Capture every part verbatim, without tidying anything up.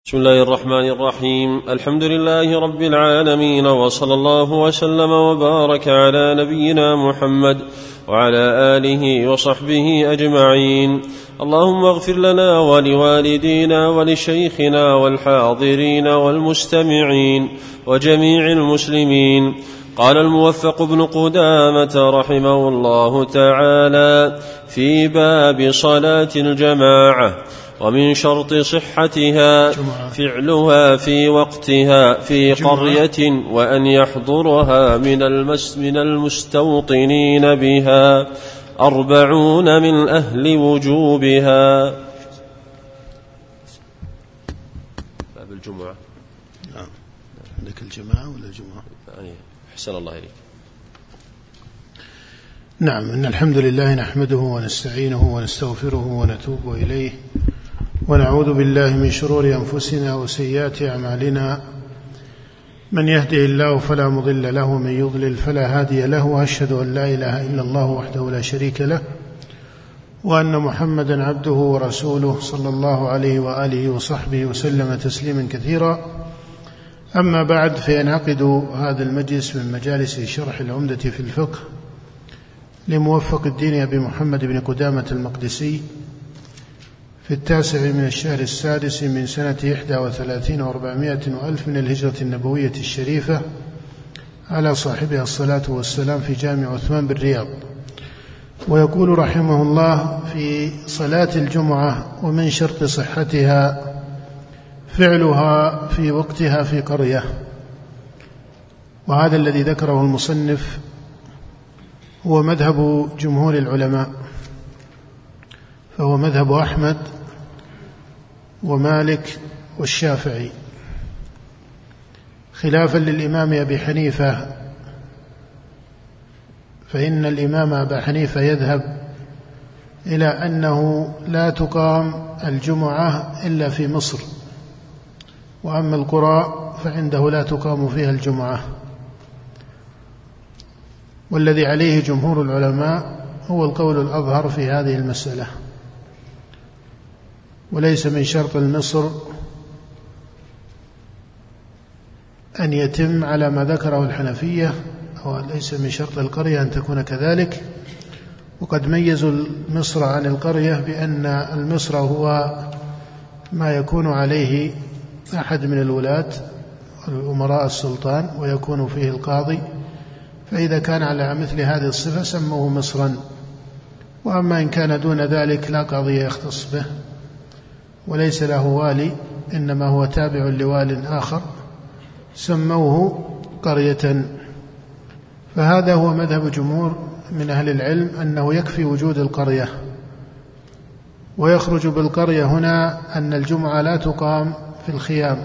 بسم الله الرحمن الرحيم. الحمد لله رب العالمين، وصلى الله وسلم وبارك على نبينا محمد وعلى آله وصحبه أجمعين. اللهم اغفر لنا ولوالدينا ولشيخنا والحاضرين والمستمعين وجميع المسلمين. قال الموفق بن قدامة رحمه الله تعالى في باب صلاة الجماعة: ومن شرط صحتها فعلها في وقتها في قرية، وأن يحضرها من المس من المستوطنين بها أربعون من أهل وجوبها. باب الجمعة. نعم، عندك الجماعة ولا الجمعة؟ أحسن الله إليك. نعم، إن الحمد لله نحمده ونستعينه ونستغفره ونتوب إليه، ونعوذ بالله من شرور أنفسنا وسيئات أعمالنا. من يهده الله فلا مضل له، ومن يضلل فلا هادي له، وأشهد أن لا إله إلا الله وحده لا شريك له، وأن محمدا عبده ورسوله صلى الله عليه وآله وصحبه وسلم تسليما كثيرا. أما بعد، فينعقد هذا المجلس من مجالس شرح العمدة في الفقه لموفق الدين أبي محمد بن قدامة المقدسي في التاسع من الشهر السادس من سنة إحدى وثلاثين وأربعمائة وألف من الهجرة النبوية الشريفة، على صاحبها الصلاة والسلام، في جامع عثمان بالرياض. ويقول رحمه الله في صلاة الجمعة: ومن شرط صحتها فعلها في وقتها في قرية. وهذا الذي ذكره المصنف هو مذهب جمهور العلماء، فهو مذهب أحمد ومالك والشافعي، خلافا للإمام أبي حنيفة، فإن الإمام أبا حنيفة يذهب إلى أنه لا تقام الجمعة إلا في مصر، وأما القرى فعنده لا تقام فيها الجمعة. والذي عليه جمهور العلماء هو القول الأظهر في هذه المسألة. وليس من شرط المصر أن يتم على ما ذكره الحنفية، أو ليس من شرط القرية أن تكون كذلك. وقد ميزوا المصر عن القرية بأن المصر هو ما يكون عليه أحد من الولاة الأمراء السلطان، ويكون فيه القاضي، فإذا كان على مثل هذه الصفة سموه مصرا. وأما إن كان دون ذلك لا قاضي يختص به وليس له والي، إنما هو تابع لوال آخر، سموه قرية. فهذا هو مذهب جمهور من أهل العلم، أنه يكفي وجود القرية. ويخرج بالقرية هنا أن الجمعة لا تقام في الخيام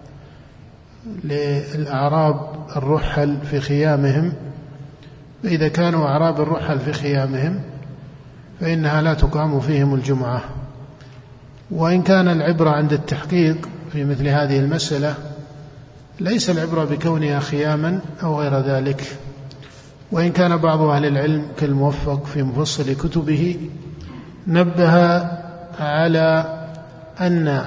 للأعراب الرحل في خيامهم، فإذا كانوا أعراب الرحل في خيامهم فإنها لا تقام فيهم الجمعة. وإن كان العبرة عند التحقيق في مثل هذه المسألة، ليس العبرة بكونها خياما أو غير ذلك. وإن كان بعض أهل العلم كالموفق في مفصل كتبه نبه على أن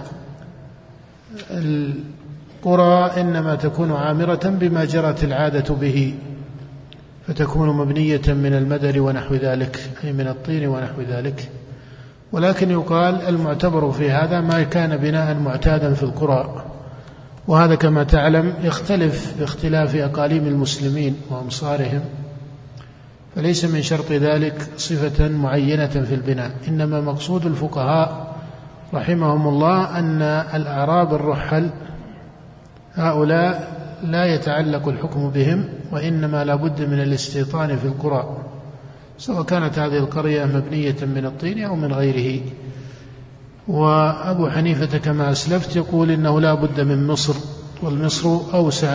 القرى إنما تكون عامرة بما جرت العادة به، فتكون مبنية من المدر ونحو ذلك، أي من الطين ونحو ذلك. ولكن يقال المعتبر في هذا ما كان بناء معتادا في القرى، وهذا كما تعلم يختلف باختلاف أقاليم المسلمين وأمصارهم، فليس من شرط ذلك صفة معينة في البناء. إنما مقصود الفقهاء رحمهم الله أن الأعراب الرحل هؤلاء لا يتعلق الحكم بهم، وإنما لا بد من الاستيطان في القرى، سواء كانت هذه القرية مبنية من الطين أو من غيره. وأبو حنيفة كما أسلفت يقول إنه لا بد من مصر، والمصر أوسع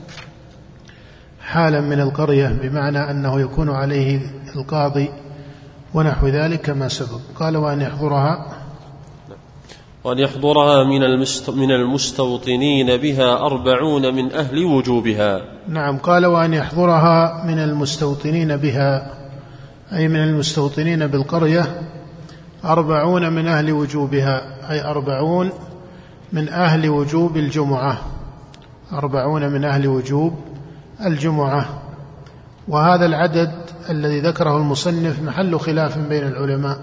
حالا من القرية، بمعنى أنه يكون عليه القاضي ونحو ذلك كما سبق. قال: وأن يحضرها وأن يحضرها من المستوطنين بها أربعون من أهل وجوبها. نعم، قال: وأن يحضرها من المستوطنين بها، أي من المستوطنين بالقرية، أربعون من أهل وجوبها، أي أربعون من أهل وجوب الجمعة، أربعون من أهل وجوب الجمعة. وهذا العدد الذي ذكره المصنف محل خلاف بين العلماء،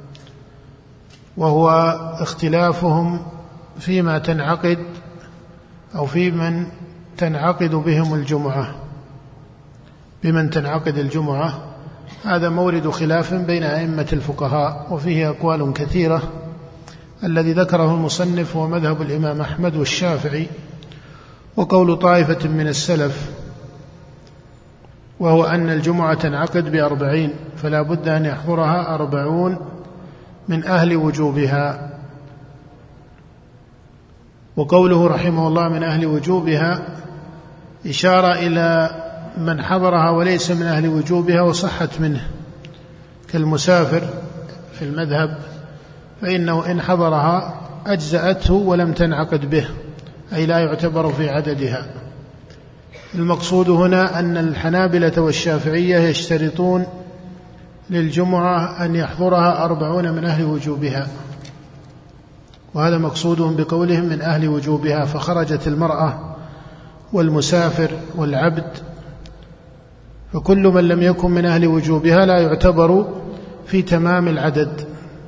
وهو اختلافهم فيما تنعقد أو في من تنعقد بهم الجمعة، بمن تنعقد الجمعة. هذا مورد خلاف بين أئمة الفقهاء، وفيه أقوال كثيرة. الذي ذكره المصنف هو مذهب الإمام أحمد والشافعي وقول طائفة من السلف، وهو أن الجمعة تنعقد بأربعين، فلا بد أن يحضرها أربعون من أهل وجوبها. وقوله رحمه الله من أهل وجوبها إشارة إلى من حضرها وليس من أهل وجوبها وصحت منه، كالمسافر في المذهب، فإنه إن حضرها أجزأته ولم تنعقد به، أي لا يعتبر في عددها. المقصود هنا أن الحنابلة والشافعية يشترطون للجمعة أن يحضرها أربعون من أهل وجوبها، وهذا مقصودهم بقولهم من أهل وجوبها، فخرجت المرأة والمسافر والعبد، فكل من لم يكن من أهل وجوبها لا يعتبر في تمام العدد.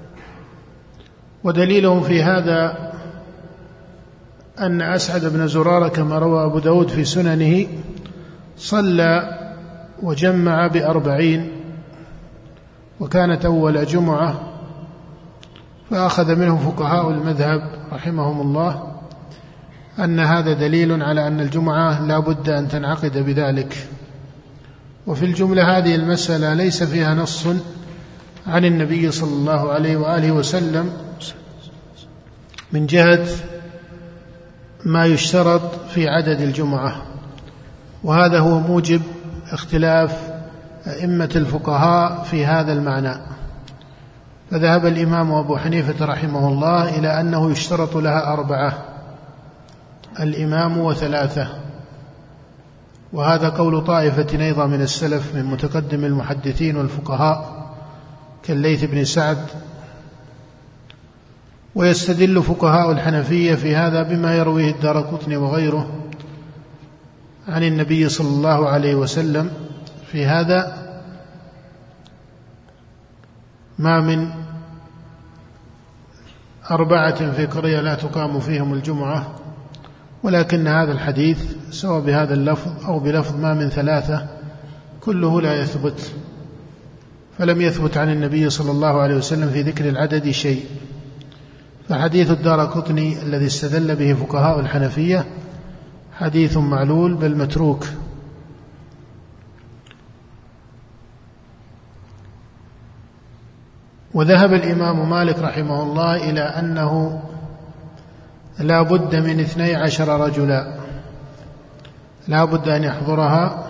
ودليلهم في هذا أن أسعد بن زرارة كما روى أبو داود في سننه صلى وجمع بأربعين، وكانت أول جمعة، فأخذ منه فقهاء المذهب رحمهم الله أن هذا دليل على أن الجمعة لا بد أن تنعقد بذلك. وفي الجملة هذه المسألة ليس فيها نص عن النبي صلى الله عليه وآله وسلم من جهة ما يشترط في عدد الجمعة، وهذا هو موجب اختلاف أئمة الفقهاء في هذا المعنى. فذهب الإمام أبو حنيفة رحمه الله إلى أنه يشترط لها أربعة، الإمام وثلاثة، وهذا قول طائفة أيضا من السلف من متقدم المحدثين والفقهاء كالليث بن سعد. ويستدل فقهاء الحنفية في هذا بما يرويه الدارقطني وغيره عن النبي صلى الله عليه وسلم في هذا: ما من أربعة في قرية لا تقام فيهم الجمعة، ولكن هذا الحديث سواء بهذا اللفظ أو بلفظ ما من ثلاثة كله لا يثبت، فلم يثبت عن النبي صلى الله عليه وسلم في ذكر العدد شيء. فحديث الدارقطني الذي استدل به فقهاء الحنفية حديث معلول بل متروك. وذهب الإمام مالك رحمه الله إلى أنه لا بد من اثني عشر رجلا، لا بد أن يحضرها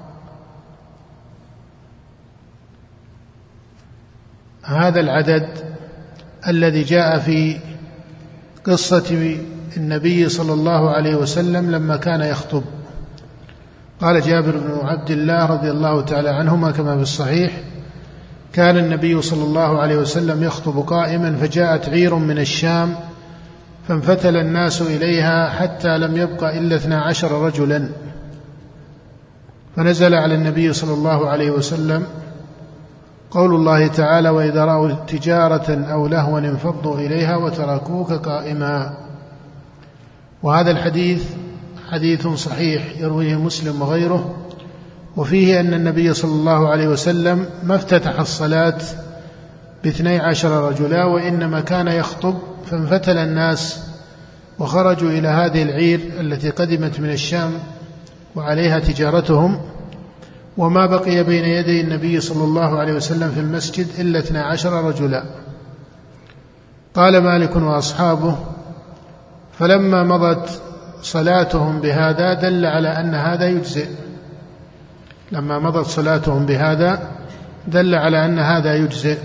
هذا العدد الذي جاء في قصة النبي صلى الله عليه وسلم لما كان يخطب. قال جابر بن عبد الله رضي الله تعالى عنهما كما في الصحيح: كان النبي صلى الله عليه وسلم يخطب قائما، فجاءت عير من الشام فانفتل الناس إليها حتى لم يبق إلا اثنا عشر رجلا، فنزل على النبي صلى الله عليه وسلم قول الله تعالى: وإذا رأوا تجارة أو لهوا انفضوا إليها وتركوك قائما. وهذا الحديث حديث صحيح يرويه مسلم وغيره، وفيه أن النبي صلى الله عليه وسلم ما افتتح الصلاة باثني عشر رجلا، وإنما كان يخطب فانفتل الناس وخرجوا إلى هذه العير التي قدمت من الشام وعليها تجارتهم، وما بقي بين يدي النبي صلى الله عليه وسلم في المسجد إلا اثنا عشر رجلا. قال مالك وأصحابه: فلما مضت صلاتهم بهذا دل على أن هذا يجزئ، لما مضت صلاتهم بهذا دل على أن هذا يجزئ.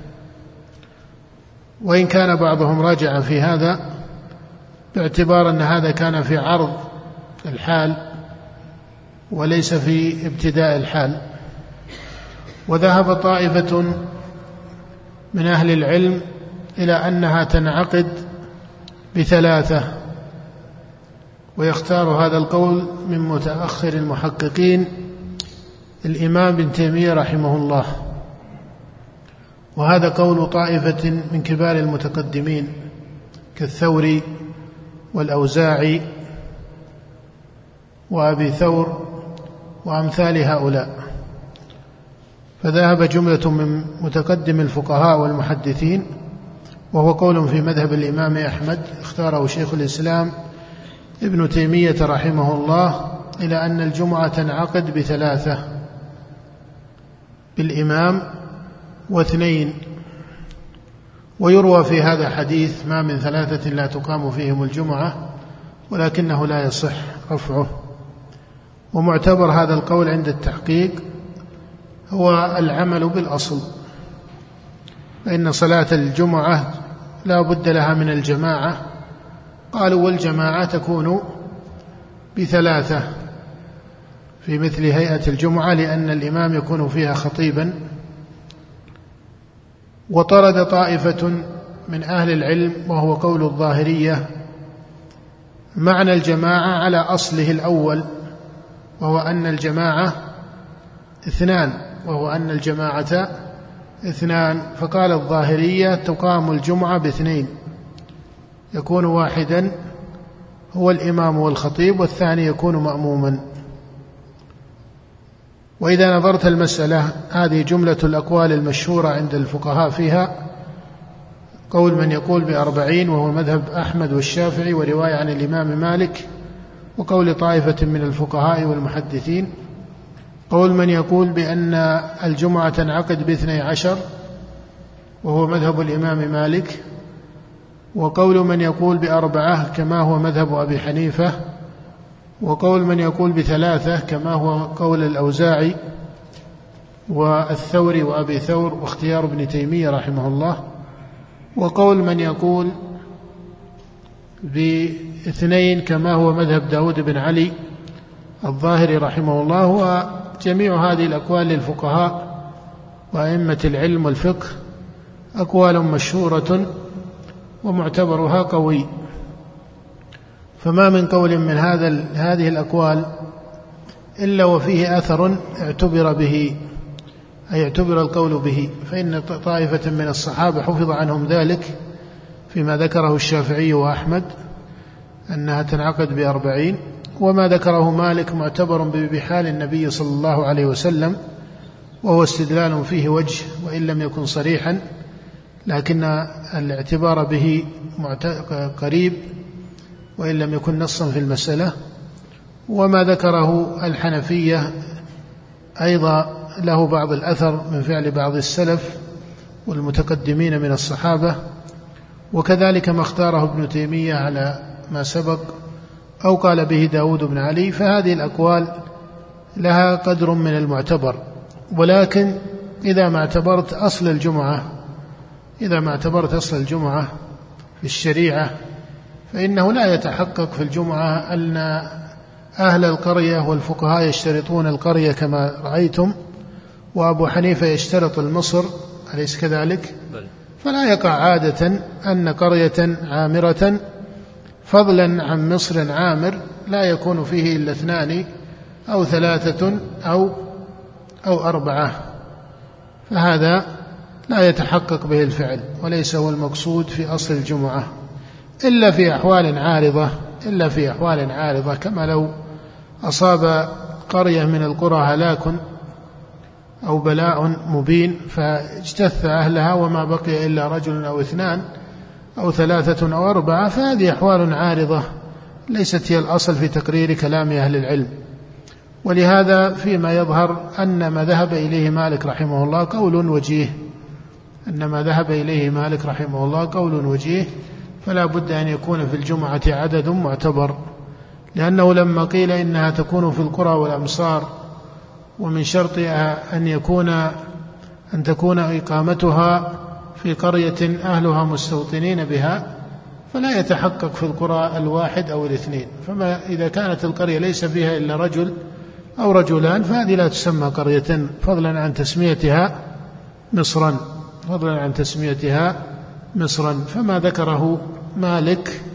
وإن كان بعضهم راجع في هذا باعتبار أن هذا كان في عرض الحال وليس في ابتداء الحال. وذهب طائفة من أهل العلم إلى أنها تنعقد بثلاثة، ويختار هذا القول من متأخر المحققين الإمام ابن تيمية رحمه الله، وهذا قول طائفة من كبار المتقدمين كالثوري والأوزاعي وأبي ثور وأمثال هؤلاء. فذهب جملة من متقدم الفقهاء والمحدثين، وهو قول في مذهب الإمام أحمد اختاره شيخ الإسلام ابن تيمية رحمه الله، إلى أن الجمعة تنعقد بثلاثة: بالإمام واثنين. ويروى في هذا حديث: ما من ثلاثة لا تقام فيهم الجمعة، ولكنه لا يصح رفعه. ومعتبر هذا القول عند التحقيق هو العمل بالأصل، فإن صلاة الجمعة لا بد لها من الجماعة. قالوا: والجماعة تكون بثلاثة في مثل هيئة الجمعة، لأن الإمام يكون فيها خطيبا. وطرد طائفة من أهل العلم، وهو قول الظاهرية، معنى الجماعة على أصله الأول، وهو أن الجماعة اثنان وهو أن الجماعة اثنان فقال الظاهرية: تقام الجمعة باثنين، يكون واحدا هو الإمام والخطيب، والثاني يكون مأموما. وإذا نظرت المسألة، هذه جملة الأقوال المشهورة عند الفقهاء فيها: قول من يقول بأربعين وهو مذهب أحمد والشافعي ورواية عن الإمام مالك، وقول طائفة من الفقهاء والمحدثين. قول من يقول بأن الجمعة تنعقد باثني عشر وهو مذهب الإمام مالك، وقول من يقول بأربعة كما هو مذهب أبي حنيفة، وقول من يقول بثلاثة كما هو قول الأوزاعي والثوري وأبي ثور واختيار ابن تيمية رحمه الله، وقول من يقول باثنين كما هو مذهب داود بن علي الظاهري رحمه الله. وجميع هذه الأقوال للفقهاء وأئمة العلم والفقه أقوال مشهورة ومعتبرها قوي، فما من قول من هذا هذه الأقوال إلا وفيه أثر اعتبر به، أي اعتبر القول به. فإن طائفة من الصحابة حفظ عنهم ذلك فيما ذكره الشافعي وأحمد أنها تنعقد بأربعين، وما ذكره مالك معتبر بحال النبي صلى الله عليه وسلم، وهو استدلال فيه وجه وإن لم يكن صريحا، لكن الاعتبار به قريب وإن لم يكن نصا في المسألة. وما ذكره الحنفية أيضا له بعض الأثر من فعل بعض السلف والمتقدمين من الصحابة، وكذلك ما اختاره ابن تيمية على ما سبق أو قال به داود بن علي. فهذه الأقوال لها قدر من المعتبر، ولكن إذا ما اعتبرت أصل الجمعة إذا ما اعتبرت أصل الجمعة في الشريعة، فإنه لا يتحقق في الجمعة أن أهل القرية والفقهاء يشترطون القرية كما رأيتم، وأبو حنيفة يشترط المصر، أليس كذلك؟ فلا يقع عادة أن قرية عامرة فضلا عن مصر عامر لا يكون فيه إلا اثنان أو ثلاثة أو أو أربعة، فهذا لا يتحقق به الفعل وليس هو المقصود في أصل الجمعة، إلا في أحوال عارضة إلا في أحوال عارضة كما لو أصاب قرية من القرى هلاك أو بلاء مبين فاجتث أهلها وما بقي إلا رجل أو اثنان أو ثلاثة أو أربعة، فهذه أحوال عارضة ليست هي الأصل في تقرير كلام أهل العلم. ولهذا فيما يظهر أن ما ذهب إليه مالك رحمه الله قول وجيه أن ما ذهب إليه مالك رحمه الله قول وجيه فلا بد أن يكون في الجمعة عدد معتبر، لأنه لما قيل إنها تكون في القرى والأمصار ومن شرطها أن يكون أن تكون إقامتها في قرية أهلها مستوطنين بها، فلا يتحقق في القرى الواحد أو الاثنين. فما إذا كانت القرية ليس فيها إلا رجل أو رجلان فهذه لا تسمى قرية، فضلا عن تسميتها مصرا فضلا عن تسميتها مصرا فما ذكره مالك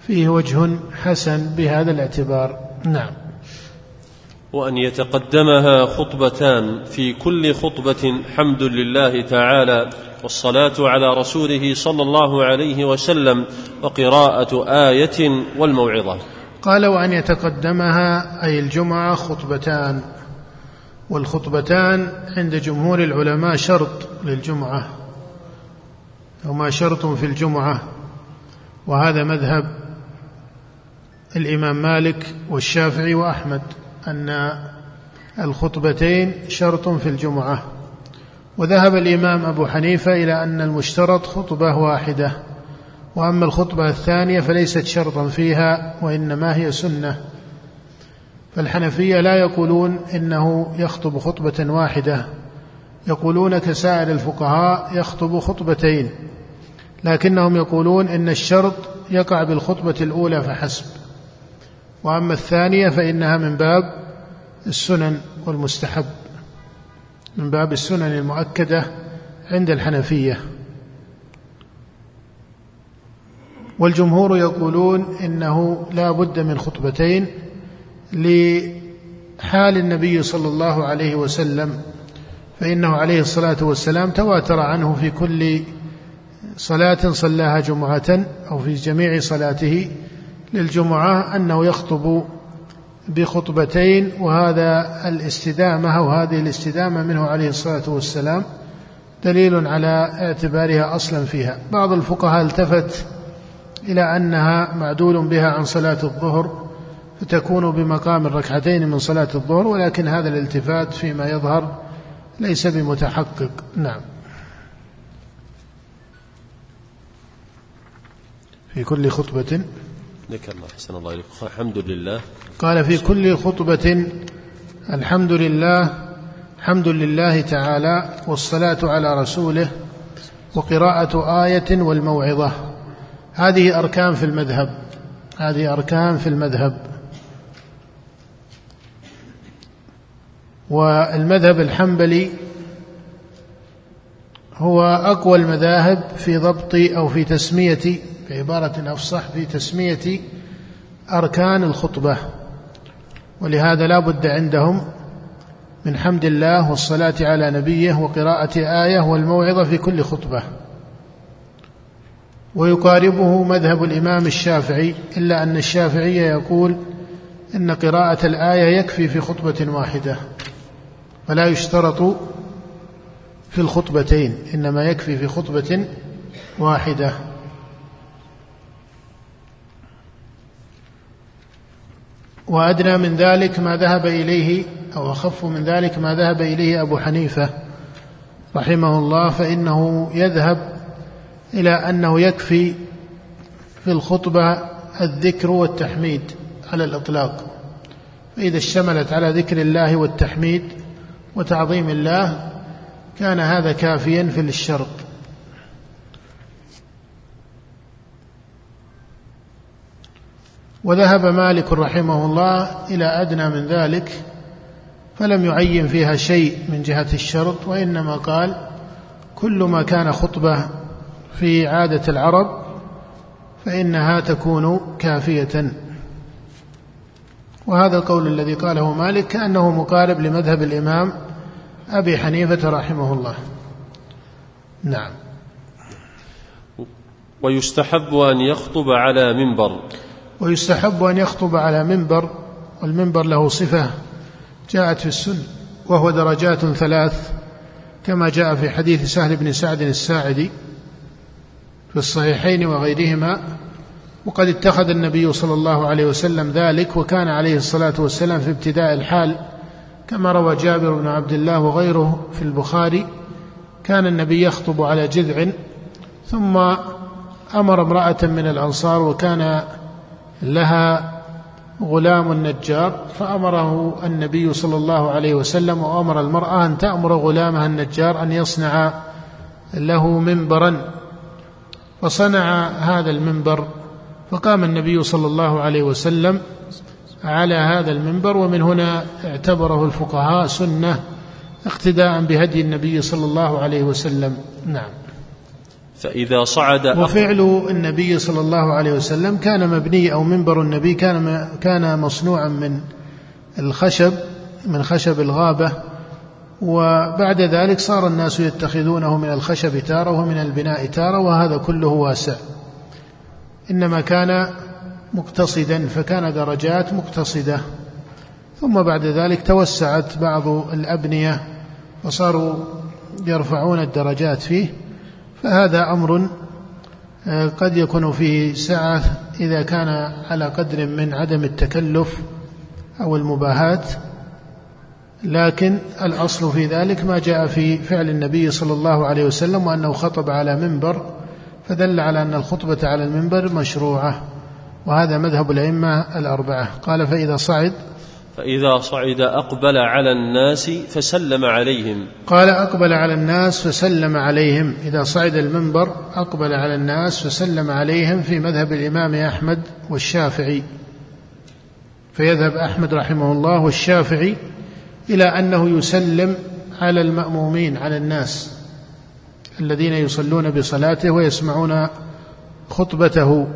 فيه وجه حسن بهذا الاعتبار. نعم. وأن يتقدمها خطبتان، في كل خطبة حمد لله تعالى والصلاة على رسوله صلى الله عليه وسلم وقراءة آية والموعظة. قال وأن يتقدمها أي الجمعة خطبتان، والخطبتان عند جمهور العلماء شرط للجمعة، وما شرط في الجمعة، وهذا مذهب الإمام مالك والشافعي وأحمد أن الخطبتين شرط في الجمعة. وذهب الإمام أبو حنيفة إلى أن المشترط خطبة واحدة، وأما الخطبة الثانية فليست شرطا فيها وإنما هي سنة. فالحنفية لا يقولون إنه يخطب خطبة واحدة، يقولون كسائر الفقهاء يخطب خطبتين، لكنهم يقولون إن الشرط يقع بالخطبة الأولى فحسب، وأما الثانية فإنها من باب السنن والمستحب، من باب السنن المؤكدة عند الحنفية. والجمهور يقولون إنه لا بد من خطبتين لحال النبي صلى الله عليه وسلم، فإنه عليه الصلاة والسلام تواتر عنه في كل صلاة صلاها جمعة أو في جميع صلاته للجمعة أنه يخطب بخطبتين، وهذا الاستدامة وهذه الاستدامة منه عليه الصلاة والسلام دليل على اعتبارها أصلا فيها. بعض الفقهاء التفت إلى أنها معدول بها عن صلاة الظهر فتكون بمقام الركعتين من صلاة الظهر، ولكن هذا الالتفات فيما يظهر ليس بمتحقق. نعم. في كل خطبة ذكرنا حسن الله إليك الحمد لله. قال في كل خطبة الحمد لله، حمد لله تعالى والصلاة على رسوله وقراءة آية والموعظة. هذه أركان في المذهب، هذه أركان في المذهب. والمذهب الحنبلي هو أقوى المذاهب في ضبط أو في تسمية، بعبارة أفصح، في تسمية أركان الخطبة، ولهذا لا بد عندهم من حمد الله والصلاة على نبيه وقراءة آية والموعظة في كل خطبة. ويقاربه مذهب الإمام الشافعي، إلا أن الشافعي يقول إن قراءة الآية يكفي في خطبة واحدة، فلا يشترط في الخطبتين، إنما يكفي في خطبة واحدة. وأدنى من ذلك ما ذهب إليه، أو أخف من ذلك ما ذهب إليه أبو حنيفة رحمه الله، فإنه يذهب إلى أنه يكفي في الخطبة الذكر والتحميد على الإطلاق، فإذا اشتملت على ذكر الله والتحميد وتعظيم الله كان هذا كافيا في الشرط. وذهب مالك رحمه الله إلى أدنى من ذلك، فلم يعين فيها شيء من جهة الشرط، وإنما قال كل ما كان خطبة في عادة العرب فإنها تكون كافية. وهذا القول الذي قاله مالك كأنه مقارب لمذهب الإمام أبي حنيفة رحمه الله. نعم. ويستحب أن يخطب على منبر. ويستحب أن يخطب على منبر، والمنبر له صفة جاءت في السنة، وهو درجات ثلاث كما جاء في حديث سهل بن سعد الساعدي في الصحيحين وغيرهما. وقد اتخذ النبي صلى الله عليه وسلم ذلك، وكان عليه الصلاة والسلام في ابتداء الحال كما روى جابر بن عبد الله وغيره في البخاري، كان النبي يخطب على جذع، ثم أمر امرأة من الأنصار وكان لها غلام نجار، فأمره النبي صلى الله عليه وسلم وأمر المرأة أن تأمر غلامها النجار أن يصنع له منبرا، فصنع هذا المنبر، فقام النبي صلى الله عليه وسلم على هذا المنبر. ومن هنا اعتبره الفقهاء سنة اقتداء بهدي النبي صلى الله عليه وسلم. نعم. فإذا صعد. وفعل النبي صلى الله عليه وسلم كان مبني، أو منبر النبي كان كان مصنوعا من الخشب، من خشب الغابة، وبعد ذلك صار الناس يتخذونه من الخشب تارة ومن البناء تارة، وهذا كله واسع. إنما كان مقتصدا، فكان درجات مقتصدة، ثم بعد ذلك توسعت بعض الأبنية وصاروا يرفعون الدرجات فيه، فهذا أمر قد يكون فيه سعة إذا كان على قدر من عدم التكلف أو المباهاة، لكن الأصل في ذلك ما جاء في فعل النبي صلى الله عليه وسلم، وأنه خطب على منبر، فدل على أن الخطبة على المنبر مشروعة، وهذا مذهب الأئمة الأربعة. قال فإذا صعد فإذا صعد أقبل على الناس فسلم عليهم. قال أقبل على الناس فسلم عليهم، إذا صعد المنبر أقبل على الناس فسلم عليهم، في مذهب الإمام أحمد والشافعي. فيذهب أحمد رحمه الله والشافعي إلى أنه يسلم على المأمومين، على الناس الذين يصلون بصلاته ويسمعون خطبته.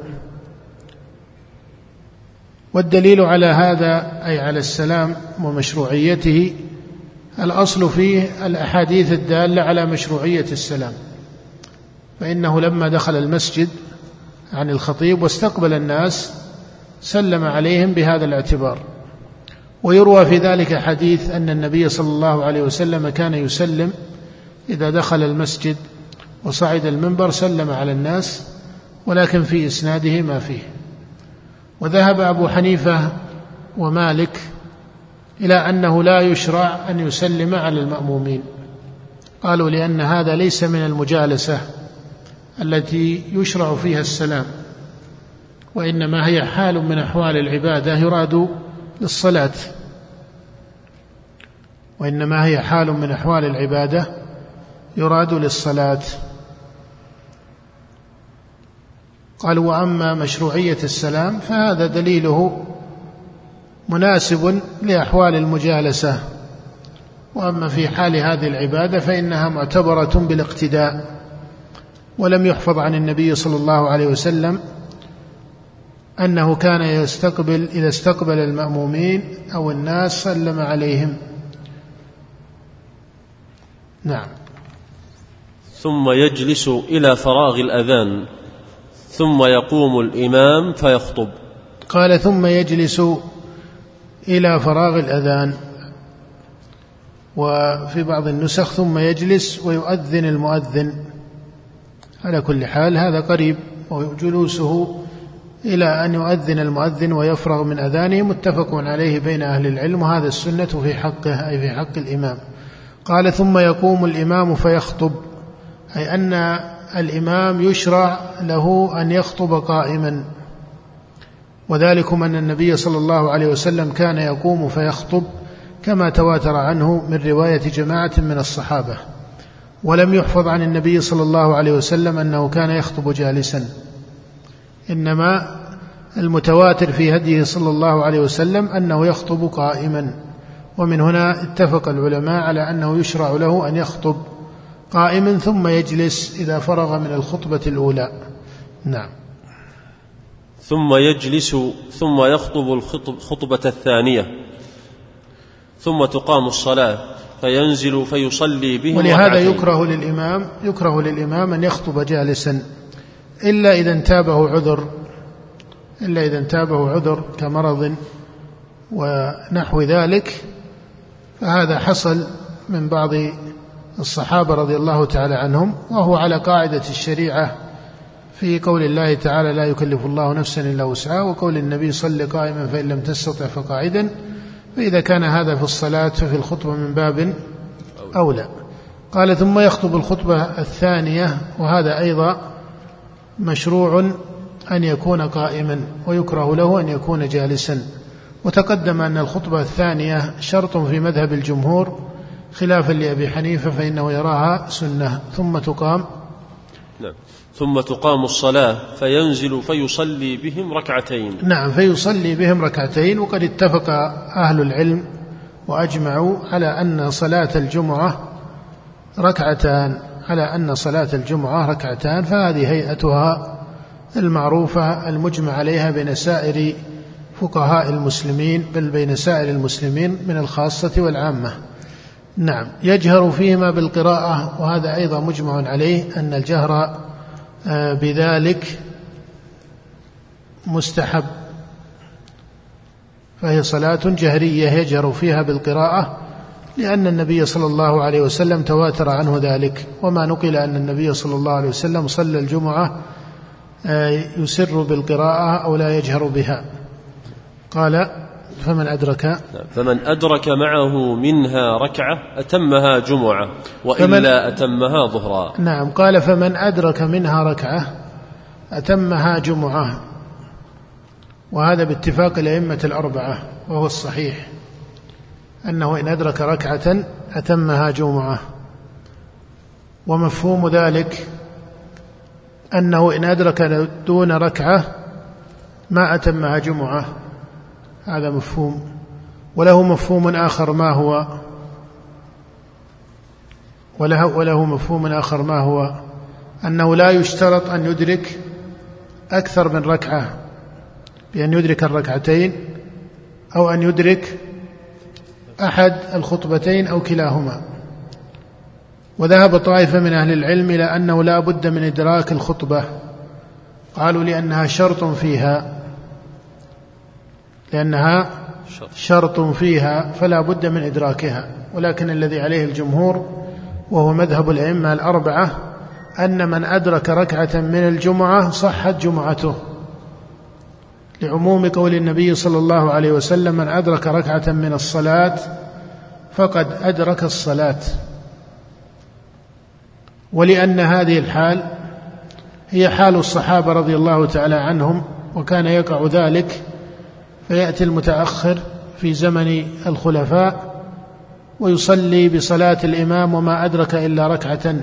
والدليل على هذا، أي على السلام ومشروعيته، الأصل فيه الأحاديث الدالة على مشروعية السلام، فإنه لما دخل المسجد عن الخطيب واستقبل الناس سلم عليهم بهذا الاعتبار. ويروى في ذلك حديث أن النبي صلى الله عليه وسلم كان يسلم إذا دخل المسجد وصعد المنبر سلم على الناس، ولكن في إسناده ما فيه. وذهب أبو حنيفة ومالك إلى أنه لا يشرع أن يسلم على المأمومين، قالوا لأن هذا ليس من المجالسة التي يشرع فيها السلام، وإنما هي حال من أحوال العبادة يراد للصلاة، وإنما هي حال من أحوال العبادة يراد للصلاة. قالوا وأما مشروعية السلام فهذا دليله مناسب لأحوال المجالسة، وأما في حال هذه العبادة فإنها معتبرة بالاقتداء، ولم يحفظ عن النبي صلى الله عليه وسلم أنه كان يستقبل إذا استقبل المأمومين أو الناس سلم عليهم. نعم. ثم يجلس إلى فراغ الأذان ثم يقوم الإمام فيخطب. قال ثم يجلس إلى فراغ الأذان، وفي بعض النسخ ثم يجلس ويؤذن المؤذن. على كل حال هذا قريب، وجلوسه إلى أن يؤذن المؤذن ويفرغ من أذانه متفق عليه بين أهل العلم، وهذا السنة في حقه، أي في حق الإمام. قال ثم يقوم الإمام فيخطب، أي أن الإمام يشرع له أن يخطب قائما، وذلكم أن النبي صلى الله عليه وسلم كان يقوم فيخطب كما تواتر عنه من رواية جماعة من الصحابة، ولم يحفظ عن النبي صلى الله عليه وسلم أنه كان يخطب جالسا، إنما المتواتر في هديه صلى الله عليه وسلم أنه يخطب قائما. ومن هنا اتفق العلماء على أنه يشرع له أن يخطب قائما ثم يجلس إذا فرغ من الخطبة الأولى. نعم. ثم يجلس ثم يخطب الخطبة الثانية ثم تقام الصلاة فينزل فيصلي بهم. ولهذا يكره للإمام يكره للإمام أن يخطب جالسا إلا إذا انتابه عذر إلا إذا انتابه عذر كمرض ونحو ذلك، فهذا حصل من بعض الصحابة رضي الله تعالى عنهم، وهو على قاعدة الشريعة في قول الله تعالى لا يكلف الله نفسا إلا وسعها، وقول النبي صل قائما فإن لم تستطع فقاعدا، فإذا كان هذا في الصلاة ففي الخطبة من باب أولى. قال ثم يخطب الخطبة الثانية، وهذا أيضا مشروع أن يكون قائما، ويكره له أن يكون جالسا. وتقدم أن الخطبة الثانية شرط في مذهب الجمهور خلافا لأبي حنيفة، فإنه يراها سنة. ثم تقام نعم. ثم تقام الصلاة فينزل فيصلي بهم ركعتين. نعم، فيصلي بهم ركعتين. وقد اتفق أهل العلم وأجمعوا على أن صلاة الجمعة ركعتان، على أن صلاة الجمعة ركعتان، فهذه هيئتها المعروفة المجمع عليها بين سائر فقهاء المسلمين، بل بين سائر المسلمين من الخاصة والعامة. نعم، يجهر فيهما بالقراءة، وهذا أيضا مجمع عليه أن الجهر بذلك مستحب، فهي صلاة جهرية يجهر فيها بالقراءة، لأن النبي صلى الله عليه وسلم تواتر عنه ذلك، وما نقل أن النبي صلى الله عليه وسلم صلى الجمعة يسر بالقراءة أو لا يجهر بها. قال فمن أدرك فمن أدرك معه منها ركعة أتمها جمعة وإلا أتمها ظهرا. نعم، قال فمن أدرك منها ركعة أتمها جمعة، وهذا باتفاق الأئمة الأربعة، وهو الصحيح أنه إن أدرك ركعة أتمها جمعة. ومفهوم ذلك أنه إن أدرك دون ركعة ما أتمها جمعة، هذا مفهوم. وله مفهوم آخر ما هو وله, وله مفهوم آخر ما هو أنه لا يشترط أن يدرك أكثر من ركعة، بأن يدرك الركعتين أو أن يدرك أحد الخطبتين أو كلاهما. وذهب طائفة من أهل العلم إلى أنه لا بد من إدراك الخطبة، قالوا لأنها شرط فيها لأنها شرط فيها فلا بد من إدراكها. ولكن الذي عليه الجمهور وهو مذهب الأئمة الأربعة أن من أدرك ركعة من الجمعة صحت جمعته، لعموم قول النبي صلى الله عليه وسلم من أدرك ركعة من الصلاة فقد أدرك الصلاة. ولأن هذه الحال هي حال الصحابة رضي الله تعالى عنهم، وكان يقع ذلك، فيأتي المتأخر في زمن الخلفاء ويصلي بصلاة الإمام وما أدرك إلا ركعة.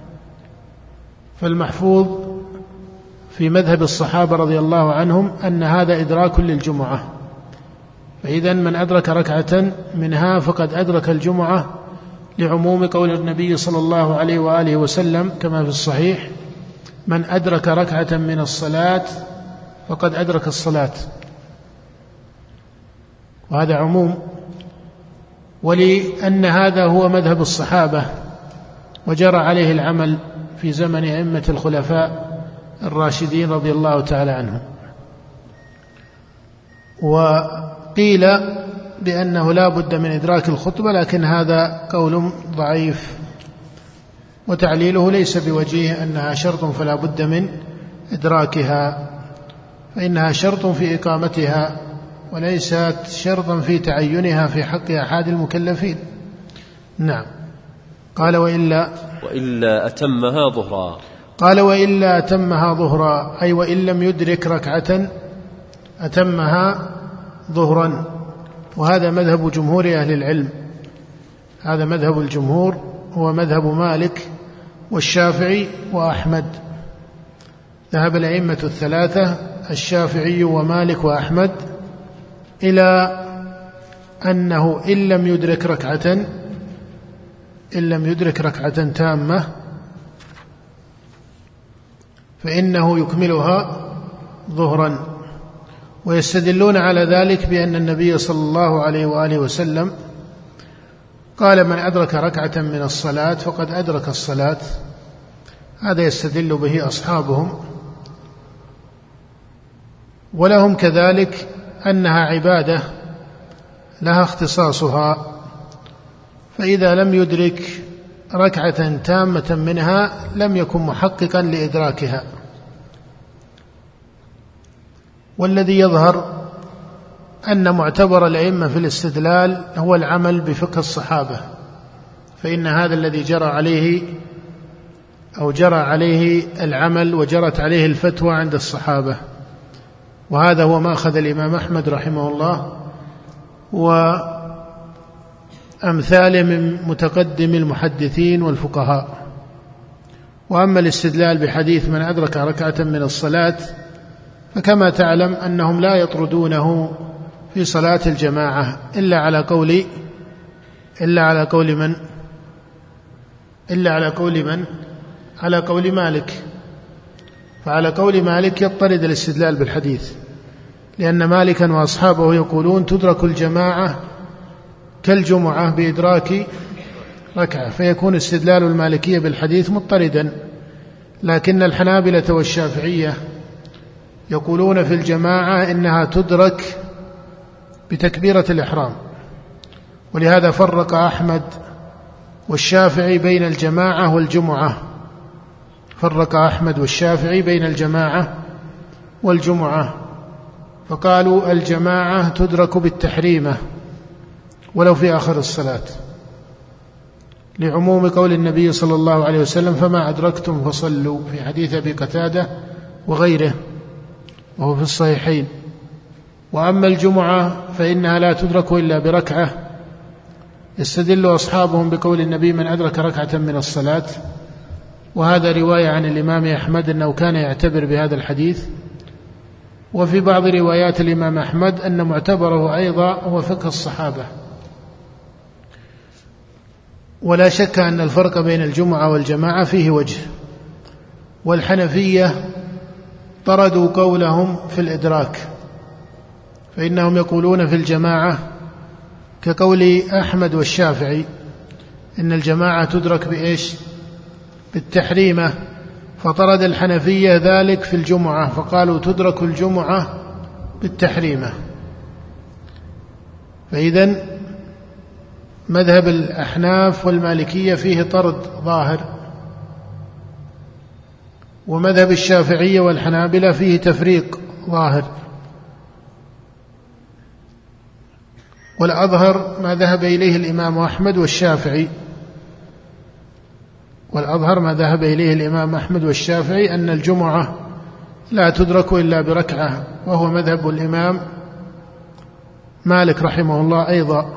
فالمحفوظ في مذهب الصحابة رضي الله عنهم أن هذا إدراك للجمعة، فإذا من أدرك ركعة منها فقد أدرك الجمعة، لعموم قول النبي صلى الله عليه وآله وسلم كما في الصحيح من أدرك ركعة من الصلاة فقد أدرك الصلاة، وهذا عموم. ولأن هذا هو مذهب الصحابة وجرى عليه العمل في زمن أئمة الخلفاء الراشدين رضي الله تعالى عنهم. وقيل بأنه لا بد من إدراك الخطبة، لكن هذا قول ضعيف، وتعليله ليس بوجيه أنها شرط فلا بد من إدراكها، فإنها شرط في إقامتها وليست شرطا في تعينها في حق أحد المكلفين. نعم. قال وإلا وإلا أتمها ظهرا. قال وإلا أتمها ظهرا، أي وإن لم يدرك ركعة أتمها ظهرا. وهذا مذهب جمهور أهل العلم، هذا مذهب الجمهور، هو مذهب مالك والشافعي وأحمد. ذهب الأئمة الثلاثة الشافعي ومالك وأحمد إلى أنه إن لم يدرك ركعة إن لم يدرك ركعة تامة فإنه يكملها ظهرا. ويستدلون على ذلك بأن النبي صلى الله عليه وآله وسلم قال من أدرك ركعة من الصلاة فقد أدرك الصلاة، هذا يستدل به أصحابهم. ولهم كذلك أنها عبادة لها اختصاصها، فإذا لم يدرك ركعة تامة منها لم يكن محققا لإدراكها. والذي يظهر أن معتبر الأئمة في الاستدلال هو العمل بفقه الصحابة، فإن هذا الذي جرى عليه أو جرى عليه العمل وجرت عليه الفتوى عند الصحابة، وهذا هو ما أخذ الإمام أحمد رحمه الله وأمثاله من متقدم المحدثين والفقهاء. وأما الاستدلال بحديث من أدرك ركعة من الصلاة فكما تعلم أنهم لا يطردونه في صلاة الجماعة إلا على قول إلا على قول من إلا على قول من على قول مالك، فعلى قول مالك يضطرد الاستدلال بالحديث، لأن مالكا وأصحابه يقولون تدرك الجماعة كالجمعة بإدراك ركعة، فيكون استدلال المالكية بالحديث مضطردا. لكن الحنابلة والشافعية يقولون في الجماعة إنها تدرك بتكبيرة الإحرام، ولهذا فرق أحمد والشافعي بين الجماعة والجمعة، فرق أحمد والشافعي بين الجماعة والجمعة، فقالوا الجماعة تدرك بالتحريمة ولو في آخر الصلاة، لعموم قول النبي صلى الله عليه وسلم فما أدركتم فصلوا، في حديث أبي قتادة وغيره وهو في الصحيحين. وأما الجمعة فإنها لا تدرك إلا بركعة، يستدل أصحابهم بقول النبي من أدرك ركعة من الصلاة، وهذا رواية عن الإمام أحمد أنه كان يعتبر بهذا الحديث. وفي بعض روايات الإمام أحمد أن معتبره أيضا هو فقه الصحابة. ولا شك أن الفرق بين الجمعة والجماعة فيه وجه، والحنفية طردوا قولهم في الإدراك، فإنهم يقولون في الجماعة كقول أحمد والشافعي إن الجماعة تدرك بإيش؟ بالتحريمة، فطرد الحنفية ذلك في الجمعة، فقالوا تدرك الجمعة بالتحريمة. فإذن مذهب الأحناف والمالكية فيه طرد ظاهر، ومذهب الشافعية والحنابلة فيه تفريق ظاهر، والأظهر ما ذهب إليه الإمام أحمد والشافعي، والأظهر ما ذهب إليه الإمام أحمد والشافعي أن الجمعة لا تدرك إلا بركعة، وهو مذهب الإمام مالك رحمه الله أيضا.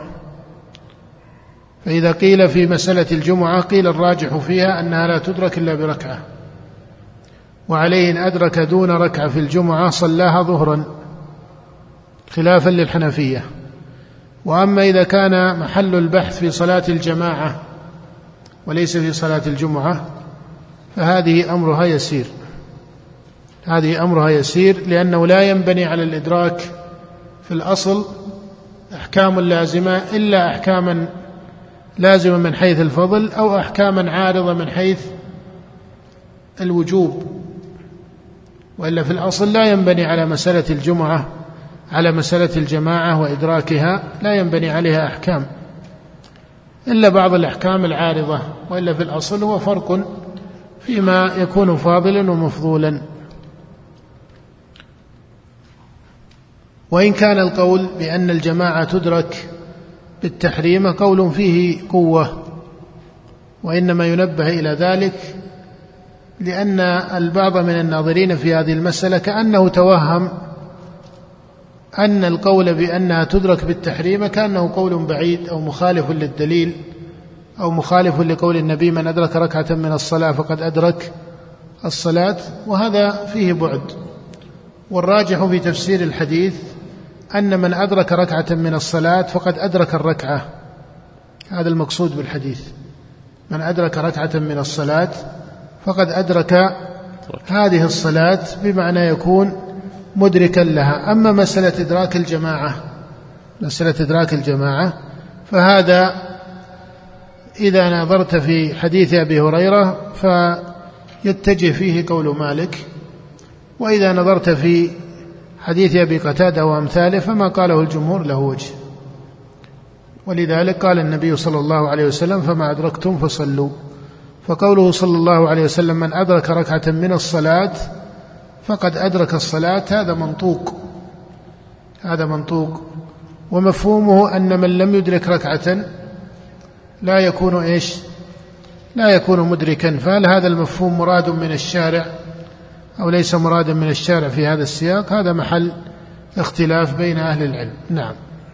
فإذا قيل في مسألة الجمعة قيل الراجح فيها أنها لا تدرك إلا بركعة، وعليه إن أدرك دون ركعة في الجمعة صلاها ظهرا خلافا للحنفية. وأما إذا كان محل البحث في صلاة الجماعة وليس في صلاة الجمعة فهذه أمرها يسير، هذه أمرها يسير، لأنه لا ينبني على الإدراك في الأصل أحكام لازمة إلا أحكاما لازمة من حيث الفضل أو أحكاما عارضة من حيث الوجوب، وإلا في الأصل لا ينبني على مسألة الجمعة على مسألة الجماعة وإدراكها لا ينبني عليها أحكام إلا بعض الأحكام العارضة، وإلا في الأصل هو فرق فيما يكون فاضلا ومفضولا. وإن كان القول بأن الجماعة تدرك بالتحريم قول فيه قوة، وإنما ينبه إلى ذلك لأن البعض من الناظرين في هذه المسألة كأنه توهم أن القول بأنها تدرك بالتحريم كأنه قول بعيد أو مخالف للدليل أو مخالف لقول النبي من أدرك ركعة من الصلاة فقد أدرك الصلاة، وهذا فيه بعد. والراجح في تفسير الحديث أن من أدرك ركعة من الصلاة فقد أدرك الركعة، هذا المقصود بالحديث، من أدرك ركعة من الصلاة فقد أدرك هذه الصلاة، بمعنى يكون مدركا لها. أما مسألة إدراك الجماعة مسألة إدراك الجماعة فهذا إذا نظرت في حديث أبي هريرة فيتجه فيه قول مالك، وإذا نظرت في حديث أبي قتادة وأمثاله فما قاله الجمهور له وجه. ولذلك قال النبي صلى الله عليه وسلم فما أدركتم فصلوا، فقوله صلى الله عليه وسلم من أدرك ركعة من الصلاة فقد أدرك الصلاة، هذا منطوق هذا منطوق ومفهومه أن من لم يدرك ركعة لا يكون إيش لا يكون مدركا. فهل هذا المفهوم مراد من الشارع أو ليس مرادا من الشارع في هذا السياق؟ هذا محل اختلاف بين أهل العلم. نعم.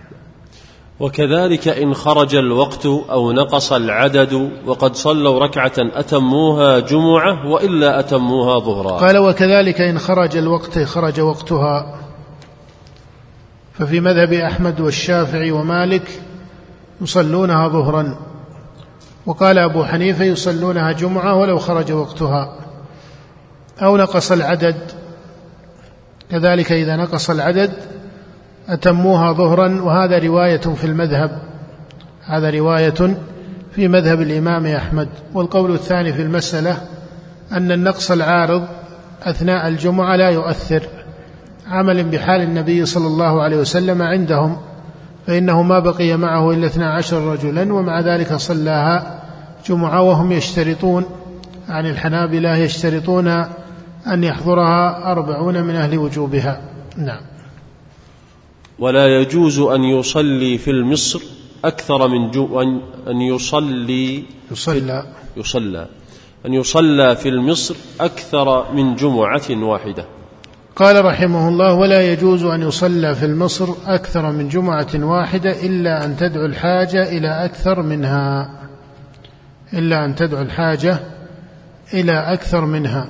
وكذلك إن خرج الوقت أو نقص العدد وقد صلوا ركعة أتموها جمعة وإلا أتموها ظهرا. قال وكذلك إن خرج الوقت خرج وقتها، ففي مذهب أحمد والشافعي ومالك يصلونها ظهرا، وقال أبو حنيفة يصلونها جمعة ولو خرج وقتها أو نقص العدد، كذلك إذا نقص العدد أتموها ظهرا، وهذا رواية في المذهب، هذا رواية في مذهب الإمام أحمد. والقول الثاني في المسألة أن النقص العارض أثناء الجمعة لا يؤثر، عمل بحال النبي صلى الله عليه وسلم عندهم، فإنه ما بقي معه إلا اثنا عشر رجلا ومع ذلك صلاها جمعة، وهم يشترطون عن الحنابلة يشترطون أن يحضرها أربعون من أهل وجوبها. نعم. ولا يجوز أن يصلي في المصر أكثر من جو أن يصلي يصلى يصلى أن يصلى في المصر أكثر من جمعة واحدة. قال رحمه الله: ولا يجوز أن يصلى في المصر أكثر من جمعة واحدة إلا أن تدعو الحاجة إلى أكثر منها إلا أن تدعو الحاجة إلى أكثر منها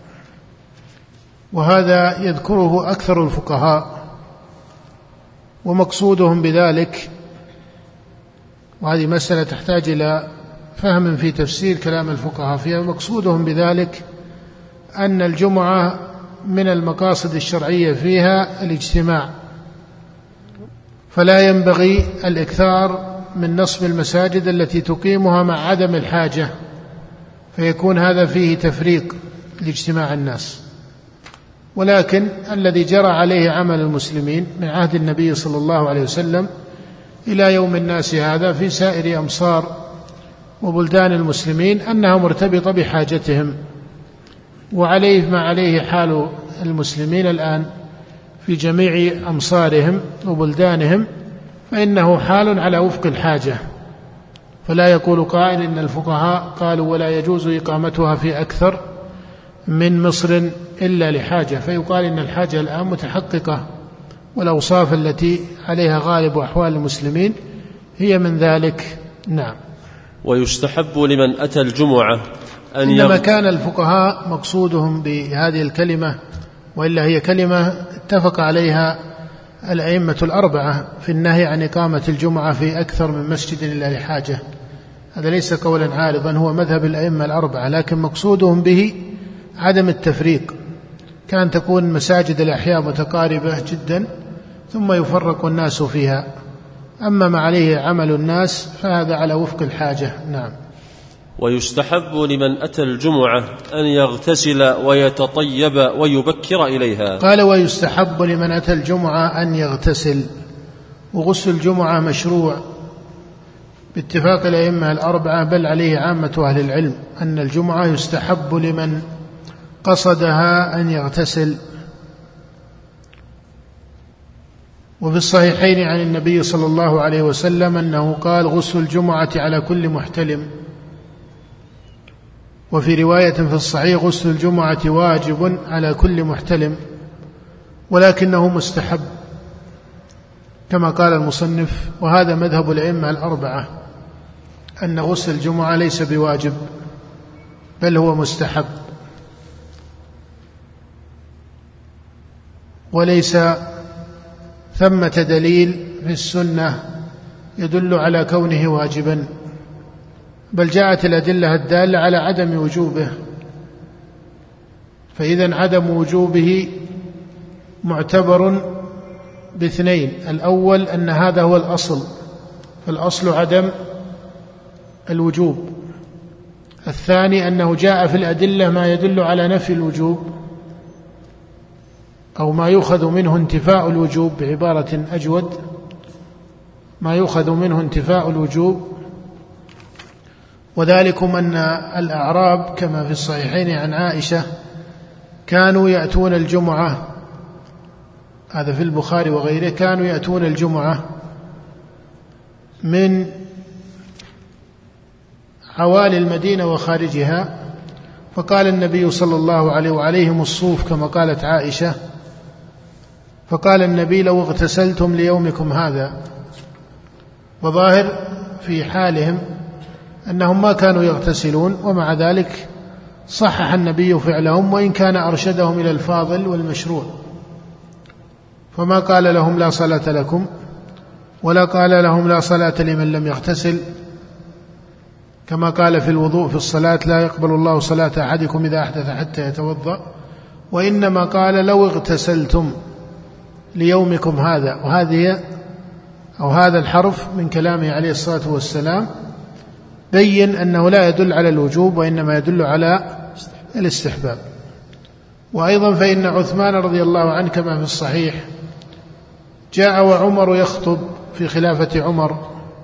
وهذا يذكره أكثر الفقهاء، ومقصودهم بذلك، وهذه مسألة تحتاج إلى فهم في تفسير كلام الفقهاء فيها، مقصودهم بذلك أن الجمعة من المقاصد الشرعية فيها الاجتماع، فلا ينبغي الإكثار من نصب المساجد التي تقيمها مع عدم الحاجة، فيكون هذا فيه تفريق لاجتماع الناس. ولكن الذي جرى عليه عمل المسلمين من عهد النبي صلى الله عليه وسلم إلى يوم الناس هذا في سائر أمصار وبلدان المسلمين أنها مرتبطة بحاجتهم، وعليه ما عليه حال المسلمين الآن في جميع أمصارهم وبلدانهم، فإنه حال على وفق الحاجة. فلا يقول قائل إن الفقهاء قالوا ولا يجوز إقامتها في أكثر من مصر إلا لحاجة، فيقال إن الحاجة الآن متحققة، والأوصاف التي عليها غالب أحوال المسلمين هي من ذلك. نعم. ويستحب لمن أتى الجمعة أن إنما كان الفقهاء مقصودهم بهذه الكلمة، وإلا هي كلمة اتفق عليها الأئمة الأربعة في النهي عن إقامة الجمعة في أكثر من مسجد إلا لحاجة، هذا ليس قولا عارضا، هو مذهب الأئمة الأربعة، لكن مقصودهم به عدم التفريق، كان تكون مساجد الأحياء متقاربة جدا ثم يفرق الناس فيها، أما ما عليه عمل الناس فهذا على وفق الحاجة. نعم. ويستحب لمن أتى الجمعة أن يغتسل ويتطيب ويبكر إليها. قال: ويستحب لمن أتى الجمعة أن يغتسل، وغسل الجمعة مشروع باتفاق الأئمة الأربعة، بل عليه عامة أهل العلم، أن الجمعة يستحب لمن قصدها أن يغتسل. وفي الصحيحين عن النبي صلى الله عليه وسلم أنه قال: غسل الجمعة على كل محتلم. وفي رواية في الصحيح: غسل الجمعة واجب على كل محتلم ولكنه مستحب، كما قال المصنف. وهذا مذهب الأئمة الأربعة، أن غسل الجمعة ليس بواجب بل هو مستحب، وليس ثمة دليل في السنة يدل على كونه واجبا، بل جاءت الأدلة الدالة على عدم وجوبه، فإذا عدم وجوبه معتبر باثنين: الأول أن هذا هو الأصل، فالأصل عدم الوجوب، الثاني أنه جاء في الأدلة ما يدل على نفي الوجوب أو ما يؤخذ منه انتفاء الوجوب، بعبارة أجود ما يؤخذ منه انتفاء الوجوب. وذلكم أن الأعراب كما في الصحيحين عن عائشة كانوا يأتون الجمعة، هذا في البخاري وغيره، كانوا يأتون الجمعة من حوالي المدينة وخارجها، فقال النبي صلى الله عليه وعليهم الصوف كما قالت عائشة، فقال النبي: لو اغتسلتم ليومكم هذا. وظاهر في حالهم أنهم ما كانوا يغتسلون، ومع ذلك صحح النبي فعلهم، وإن كان أرشدهم إلى الفاضل والمشروع، فما قال لهم لا صلاة لكم ولا قال لهم لا صلاة لمن لم يغتسل، كما قال في الوضوء في الصلاة: لا يقبل الله صلاة أحدكم إذا أحدث حتى يتوضأ. وإنما قال: لو اغتسلتم ليومكم هذا. وهذه أو هذا الحرف من كلامه عليه الصلاة والسلام بين أنه لا يدل على الوجوب، وإنما يدل على الاستحباب. وأيضا فإن عثمان رضي الله عنه كما في الصحيح جاء وعمر يخطب في خلافة عمر،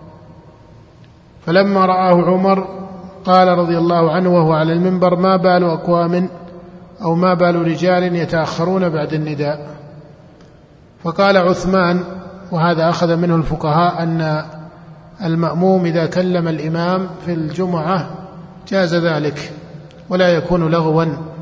فلما رآه عمر قال رضي الله عنه وهو على المنبر: ما بال أقوام أو ما بال رجال يتأخرون بعد النداء. فقال عثمان، وهذا أخذ منه الفقهاء، أن المأموم إذا كلم الإمام في الجمعة جاز ذلك ولا يكون لغوا،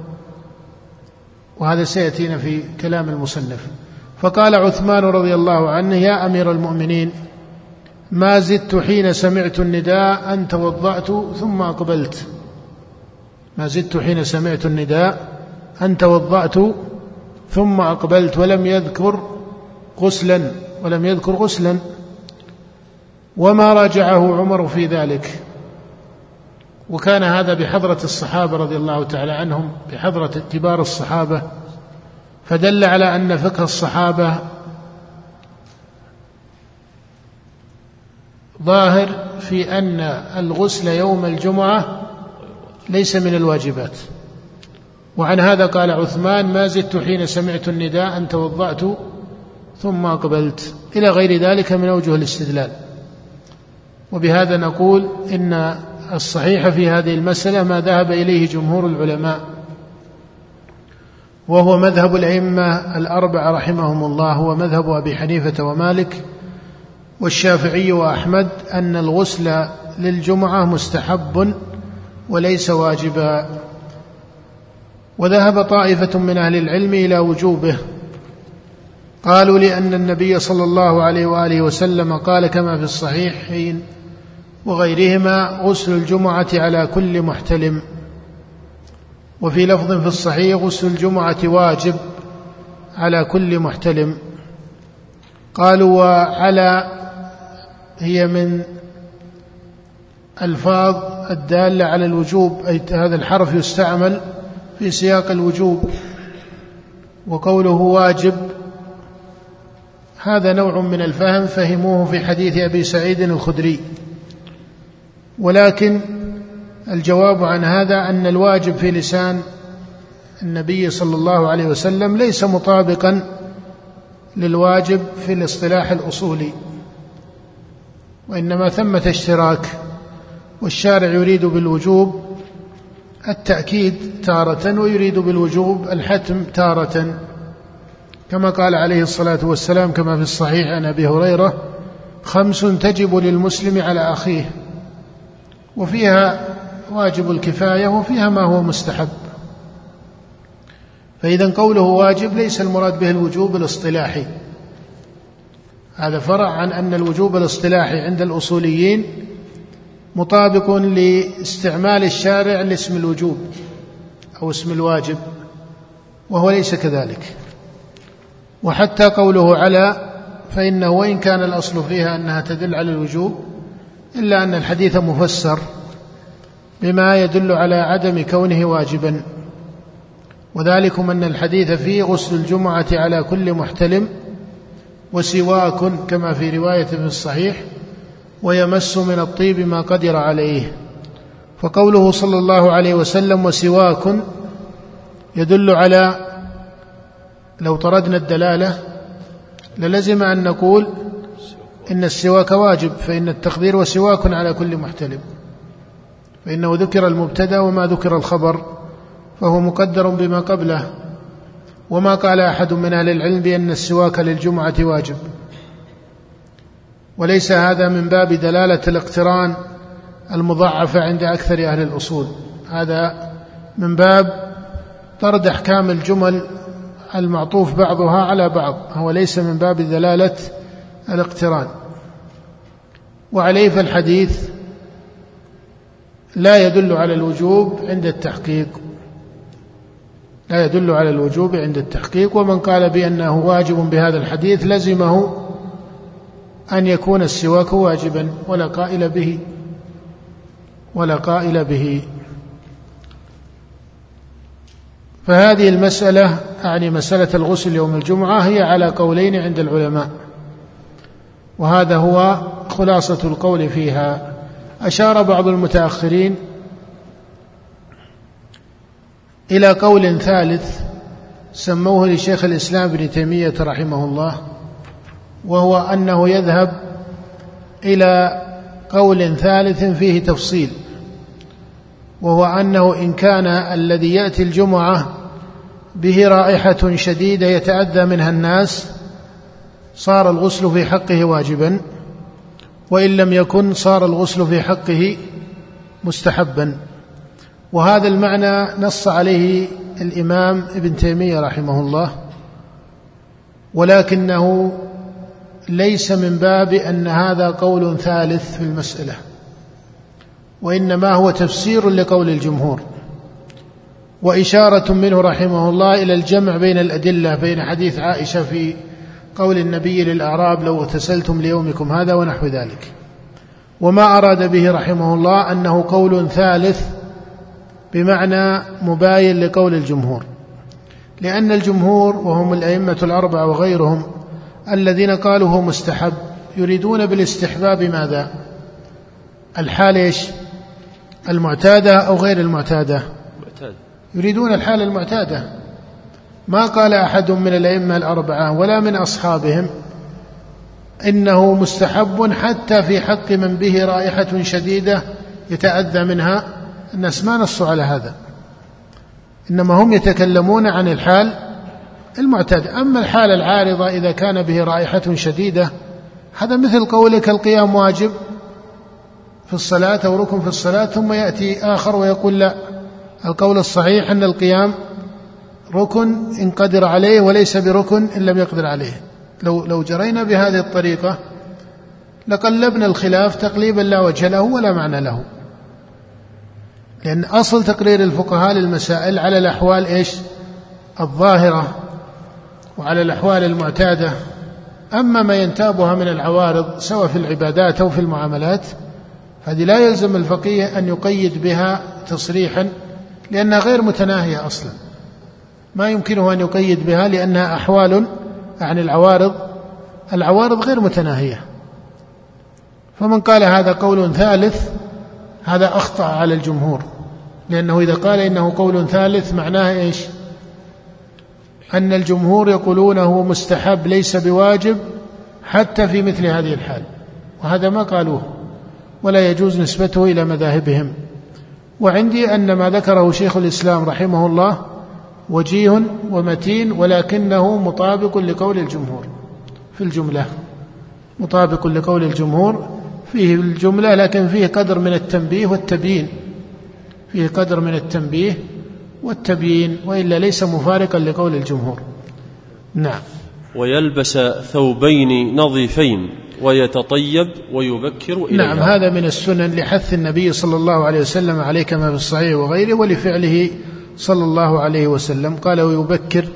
وهذا سيأتينا في كلام المصنف. فقال عثمان رضي الله عنه: يا أمير المؤمنين، ما زدت حين سمعت النداء أن توضأت ثم أقبلت. ما زدت حين سمعت النداء أن توضأت ثم أقبلت، ولم يذكر غسلا ولم يذكر غسلا وما راجعه عمر في ذلك. وكان هذا بحضرة الصحابة رضي الله تعالى عنهم، بحضرة كبار الصحابة، فدل على أن فقه الصحابة ظاهر في أن الغسل يوم الجمعة ليس من الواجبات. وعن هذا قال عثمان: ما زدت حين سمعت النداء أن توضأت ثم أقبلت، إلى غير ذلك من أوجه الاستدلال. وبهذا نقول إن الصحيح في هذه المسألة ما ذهب إليه جمهور العلماء، وهو مذهب الأئمة الأربعة رحمهم الله، هو مذهب أبي حنيفة ومالك والشافعي وأحمد، أن الغسل للجمعة مستحب وليس واجبا. وذهب طائفة من أهل العلم إلى وجوبه، قالوا لأن النبي صلى الله عليه وآله وسلم قال كما في الصحيحين وغيرهما: غسل الجمعة على كل محتلم. وفي لفظ في الصحيح: غسل الجمعة واجب على كل محتلم. قالوا: وعلى هي من ألفاظ الدالة على الوجوب، أي هذا الحرف يستعمل في سياق الوجوب، وقوله واجب هذا نوع من الفهم فهموه في حديث أبي سعيد الخدري. ولكن الجواب عن هذا أن الواجب في لسان النبي صلى الله عليه وسلم ليس مطابقا للواجب في الاصطلاح الأصولي، وإنما ثمة اشتراك، والشارع يريد بالوجوب التأكيد تارة، ويريد بالوجوب الحتم تارة، كما قال عليه الصلاة والسلام كما في الصحيح عن أبي هريرة: خمس تجب للمسلم على أخيه، وفيها واجب الكفاية وفيها ما هو مستحب. فإذا قوله واجب ليس المراد به الوجوب الاصطلاحي، هذا فرع عن أن الوجوب الاصطلاحي عند الأصوليين مطابق لاستعمال الشارع لاسم الوجوب أو اسم الواجب، وهو ليس كذلك. وحتى قوله على فإنه وإن كان الأصل فيها أنها تدل على الوجوب، إلا أن الحديث مفسر بما يدل على عدم كونه واجبا، وذلكم أن الحديث فيه غسل الجمعة على كل محتلم وسواك كما في رواية في الصحيح ويمس من الطيب ما قدر عليه. فقوله صلى الله عليه وسلم وسواك يدل على، لو طردنا الدلالة للزم أن نقول إن السواك واجب، فإن التقدير وسواك على كل محتلم، فإنه ذكر المبتدأ وما ذكر الخبر، فهو مقدر بما قبله. وما قال أحد من أهل العلم بأن السواك للجمعة واجب، وليس هذا من باب دلالة الاقتران المضاعفة عند أكثر أهل الأصول، هذا من باب طرد أحكام الجمل المعطوف بعضها على بعض، هو ليس من باب دلالة الاقتران. وعليه فالحديث لا يدل على الوجوب عند التحقيق، لا يدل على الوجوب عند التحقيق. ومن قال بأنه واجب بهذا الحديث لزمه أن يكون السواك واجبا، ولا قائل به. ولا قائل به. فهذه المسألة يعني مسألة الغسل يوم الجمعة هي على قولين عند العلماء، وهذا هو خلاصة القول فيها. أشار بعض المتأخرين إلى قول ثالث سموه لشيخ الإسلام ابن تيمية رحمه الله، وهو أنه يذهب إلى قول ثالث فيه تفصيل، وهو أنه إن كان الذي يأتي الجمعة به رائحة شديدة يتأذى منها الناس صار الغسل في حقه واجبا، وإن لم يكن صار الغسل في حقه مستحبا. وهذا المعنى نص عليه الإمام ابن تيمية رحمه الله، ولكنه ليس من باب أن هذا قول ثالث في المسألة، وإنما هو تفسير لقول الجمهور، وإشارة منه رحمه الله إلى الجمع بين الأدلة بين حديث عائشة في قول النبي للأعراب لو اغتسلتم ليومكم هذا ونحو ذلك. وما أراد به رحمه الله أنه قول ثالث بمعنى مباين لقول الجمهور، لأن الجمهور وهم الأئمة الأربعة وغيرهم الذين قالوا هو مستحب يريدون بالاستحباب ماذا؟ الحال إيش؟ المعتادة أو غير المعتادة؟ يريدون الحال المعتادة. ما قال أحد من الأئمة الأربعة ولا من أصحابهم إنه مستحب حتى في حق من به رائحة شديدة يتأذى منها الناس، ما نصوا على هذا، إنما هم يتكلمون عن الحال المعتادة. أما الحال العارضة إذا كان به رائحة شديدة هذا مثل قولك القيام واجب في الصلاة أو ركن في الصلاة، ثم يأتي آخر ويقول لا، القول الصحيح أن القيام ركن إن قدر عليه وليس بركن إن لم يقدر عليه. لو, لو جرينا بهذه الطريقة لقلبنا الخلاف تقليبا لا وجه له ولا معنى له، لأن أصل تقرير الفقهاء للمسائل على الأحوال إيش؟ الظاهرة وعلى الأحوال المعتادة. أما ما ينتابها من العوارض سواء في العبادات أو في المعاملات هذه لا يلزم الفقيه أن يقيد بها تصريحا، لأنها غير متناهية أصلا، ما يمكنه أن يقيد بها لأنها أحوال عن العوارض، العوارض غير متناهية. فمن قال هذا قول ثالث هذا أخطأ على الجمهور، لأنه إذا قال إنه قول ثالث معناه إيش؟ أن الجمهور يقولونه مستحب ليس بواجب حتى في مثل هذه الحال، وهذا ما قالوه ولا يجوز نسبته إلى مذاهبهم. وعندي أن ما ذكره شيخ الإسلام رحمه الله وجيه ومتين، ولكنه مطابق لقول الجمهور في الجملة، مطابق لقول الجمهور فيه الجملة، لكن فيه قدر من التنبيه والتبيين، فيه قدر من التنبيه والتبيين، وإلا ليس مفارقا لقول الجمهور. نعم. ويلبس ثوبين نظيفين ويتطيب ويبكر إليها. نعم، هذا من السنن لحث النبي صلى الله عليه وسلم عليه كما في الصحيح وغيره، ولفعله صلى الله عليه وسلم قال ويبكر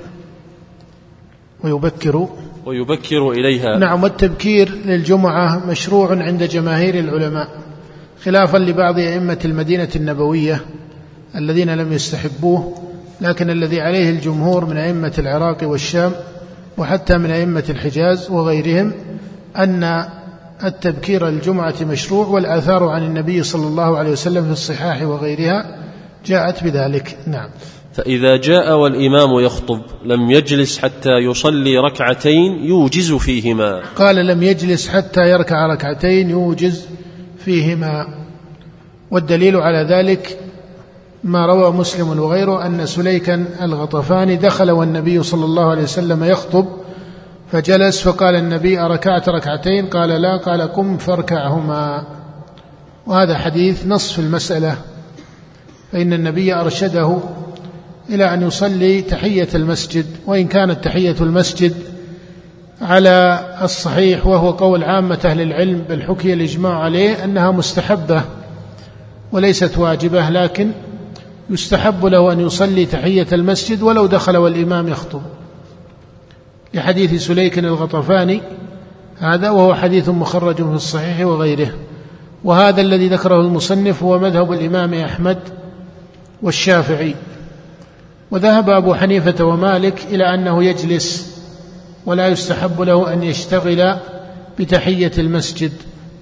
ويبكر ويبكر إليها. نعم. والتبكير للجمعة مشروع عند جماهير العلماء، خلافا لبعض أئمة المدينة النبوية الذين لم يستحبوه، لكن الذي عليه الجمهور من أئمة العراق والشام وحتى من أئمة الحجاز وغيرهم أن التبكير الجمعة مشروع، والآثار عن النبي صلى الله عليه وسلم في الصحاح وغيرها جاءت بذلك. نعم. فإذا جاء والإمام يخطب لم يجلس حتى يصلي ركعتين يوجز فيهما. قال لم يجلس حتى يركع ركعتين يوجز فيهما، والدليل على ذلك ما روى مسلم وغيره أن سليكا الغطفاني دخل والنبي صلى الله عليه وسلم يخطب فجلس، فقال النبي أركعت ركعتين؟ قال لا، قال قم فاركعهما. وهذا حديث نص في المسألة، فإن النبي أرشده إلى أن يصلي تحية المسجد، وإن كانت تحية المسجد على الصحيح وهو قول عامة أهل العلم بل حكي الإجماع عليه أنها مستحبة وليست واجبة، لكن يستحب له أن يصلي تحية المسجد ولو دخل والإمام يخطب، لحديث سليك الغطفاني هذا، وهو حديث مخرج في الصحيح وغيره. وهذا الذي ذكره المصنف هو مذهب الإمام أحمد والشافعي. وذهب أبو حنيفة ومالك إلى أنه يجلس ولا يستحب له أن يشتغل بتحية المسجد،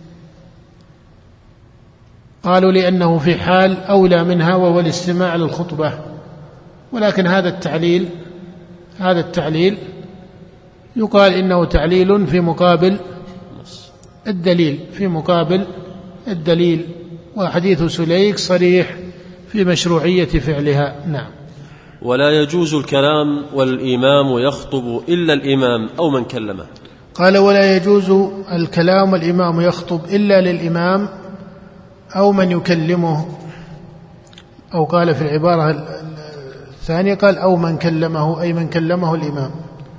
قالوا لأنه في حال أولى منها وهو الاستماع للخطبة. ولكن هذا التعليل هذا التعليل يقال إنه تعليل في مقابل الدليل في مقابل الدليل وحديث سليك صريح في مشروعية فعلها. نعم. ولا يجوز الكلام والإمام يخطب إلا الإمام أو من كلمه. قال ولا يجوز الكلام والإمام يخطب إلا للإمام أو من يكلمه، أو قال في العبارة الثانية قال أو من كلمه، أي من كلمه الإمام.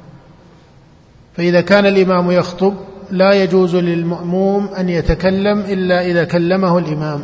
فإذا كان الإمام يخطب لا يجوز للمأموم أن يتكلم إلا إذا كلمه الإمام.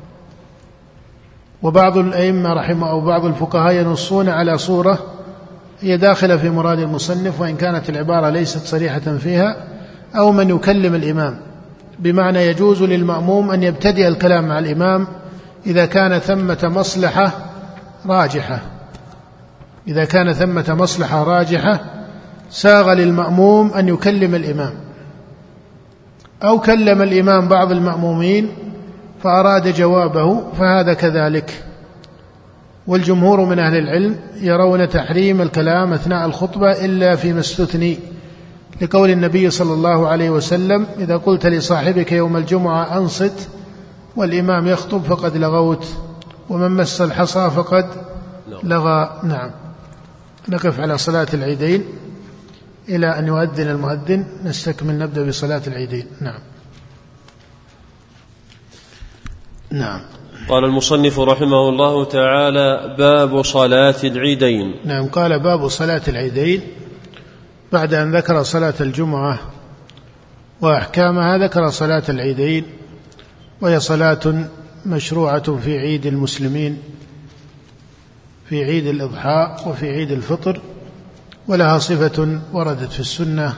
وبعض الأئمة رحمه أو بعض الفقهاء ينصون على صورة هي داخلة في مراد المصنف، وإن كانت العبارة ليست صريحة فيها، أو من يكلم الإمام، بمعنى يجوز للمأموم أن يبتدئ الكلام مع الإمام إذا كان ثمة مصلحة راجحة إذا كان ثمة مصلحة راجحة ساغ للمأموم أن يكلم الإمام، أو كلم الإمام بعض المأمومين فأراد جوابه فهذا كذلك. والجمهور من أهل العلم يرون تحريم الكلام أثناء الخطبة إلا فيما استثني، لقول النبي صلى الله عليه وسلم إذا قلت لصاحبك يوم الجمعة أنصت والإمام يخطب فقد لغوت، ومن مس الحصى فقد لغى. نعم. نقف على صلاة العيدين إلى أن يؤذن المؤذن، نستكمل نبدأ بصلاة العيدين. نعم. نعم. قال المصنف رحمه الله تعالى: باب صلاة العيدين. نعم. قال باب صلاة العيدين بعد أن ذكر صلاة الجمعة وأحكامها ذكر صلاة العيدين، وهي صلاة مشروعة في عيد المسلمين، في عيد الإضحى وفي عيد الفطر، ولها صفة وردت في السنة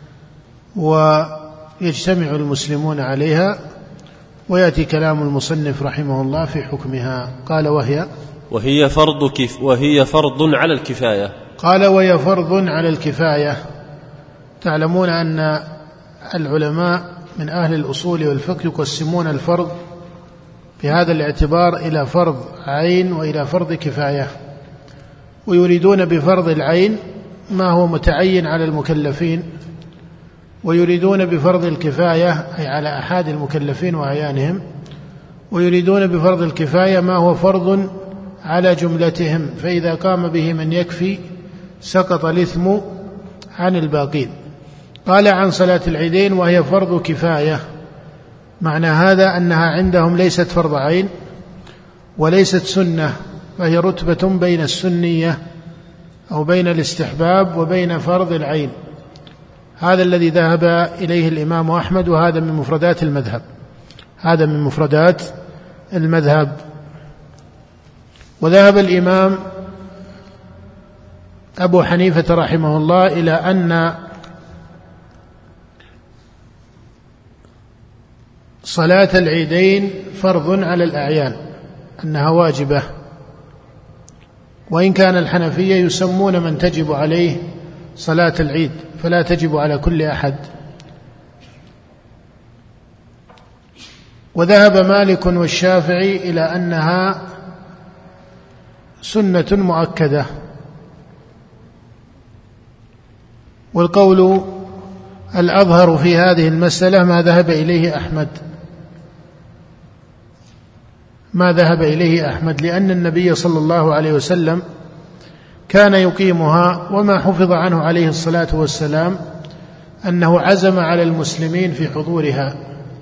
ويجتمع المسلمون عليها، ويأتي كلام المصنف رحمه الله في حكمها. قال وهي وهي فرض كف وهي فرض على الكفاية. قال وهي فرض على الكفاية. تعلمون أن العلماء من أهل الأصول والفقه يقسمون الفرض بهذا الاعتبار إلى فرض عين وإلى فرض كفاية، ويريدون بفرض العين ما هو متعين على المكلفين، ويريدون بفرض الكفاية أي على أحد المكلفين وأعيانهم، ويريدون بفرض الكفاية ما هو فرض على جملتهم، فإذا قام به من يكفي سقط الإثم عن الباقين. قال عن صلاة العيدين وهي فرض كفاية، معنى هذا أنها عندهم ليست فرض عين وليست سنة، فهي رتبة بين السنية أو بين الاستحباب وبين فرض العين. هذا الذي ذهب إليه الإمام أحمد، وهذا من مفردات المذهب هذا من مفردات المذهب وذهب الإمام أبو حنيفة رحمه الله إلى أن صلاة العيدين فرض على الأعيان، أنها واجبة، وإن كان الحنفية يسمون من تجب عليه صلاة العيد، فلا تجب على كل أحد. وذهب مالك والشافعي إلى أنها سنة مؤكدة، والقول الأظهر في هذه المسألة ما ذهب إليه أحمد ما ذهب إليه أحمد لأن النبي صلى الله عليه وسلم كان يقيمها، وما حفظ عنه عليه الصلاة والسلام أنه عزم على المسلمين في حضورها.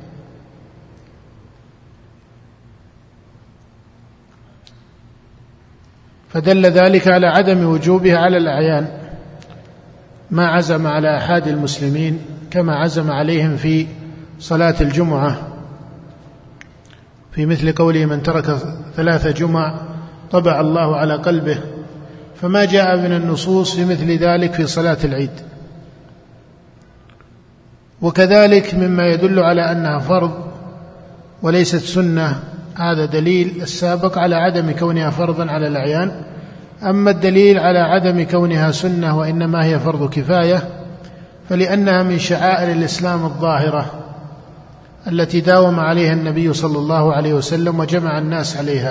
فدل ذلك على عدم وجوبها على الأعيان، ما عزم على أحد المسلمين كما عزم عليهم في صلاة الجمعة، في مثل قوله من ترك ثلاث جمع طبع الله على قلبه، فما جاء من النصوص في مثل ذلك في صلاة العيد. وكذلك مما يدل على أنها فرض وليست سنة، هذا دليل السابق على عدم كونها فرضا على الأعيان. أما الدليل على عدم كونها سنة وإنما هي فرض كفاية فلأنها من شعائر الإسلام الظاهرة التي داوم عليها النبي صلى الله عليه وسلم وجمع الناس عليها.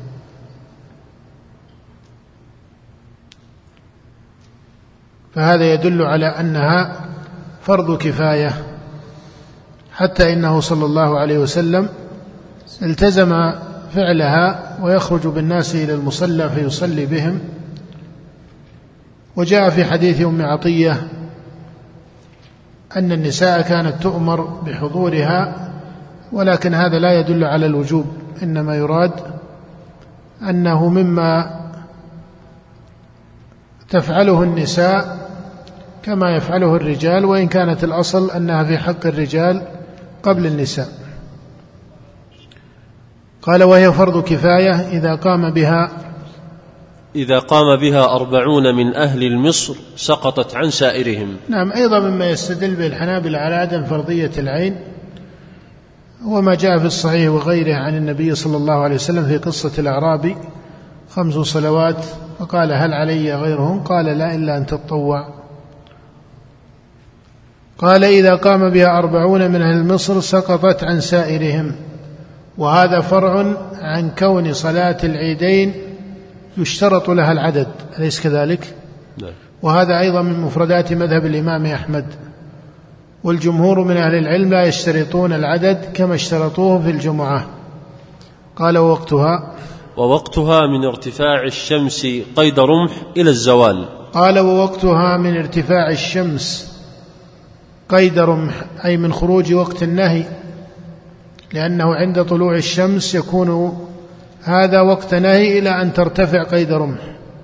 فهذا يدل على أنها فرض كفاية، حتى إنه صلى الله عليه وسلم التزم فعلها ويخرج بالناس إلى المصلى فيصلي بهم. وجاء في حديث أم عطية أن النساء كانت تؤمر بحضورها، ولكن هذا لا يدل على الوجوب، إنما يراد أنه مما تفعله النساء كما يفعله الرجال، وإن كانت الأصل أنها في حق الرجال قبل النساء. قال وهي فرض كفاية إذا قام بها إذا قام بها أربعون من أهل المصر سقطت عن سائرهم. نعم، أيضا مما يستدل به الحنابلة على عدم فرضية العين وما جاء في الصحيح وغيره عن النبي صلى الله عليه وسلم في قصة الأعرابي خمس صلوات، فقال هل علي غيرهم؟ قال لا إلا أن تطوع. قال إذا قام بها أربعون من أهل مصر سقطت عن سائرهم، وهذا فرع عن كون صلاة العيدين يشترط لها العدد، أليس كذلك؟ نعم. وهذا أيضا من مفردات مذهب الإمام أحمد، والجمهور من أهل العلم لا يشترطون العدد كما اشترطوه في الجمعة. قال ووقتها ووقتها من ارتفاع الشمس قيد رمح إلى الزوال. قال ووقتها من ارتفاع الشمس قيد رمح، أي من خروج وقت النهي، لأنه عند طلوع الشمس يكون هذا وقت نهي إلى أن ترتفع قيد رمح،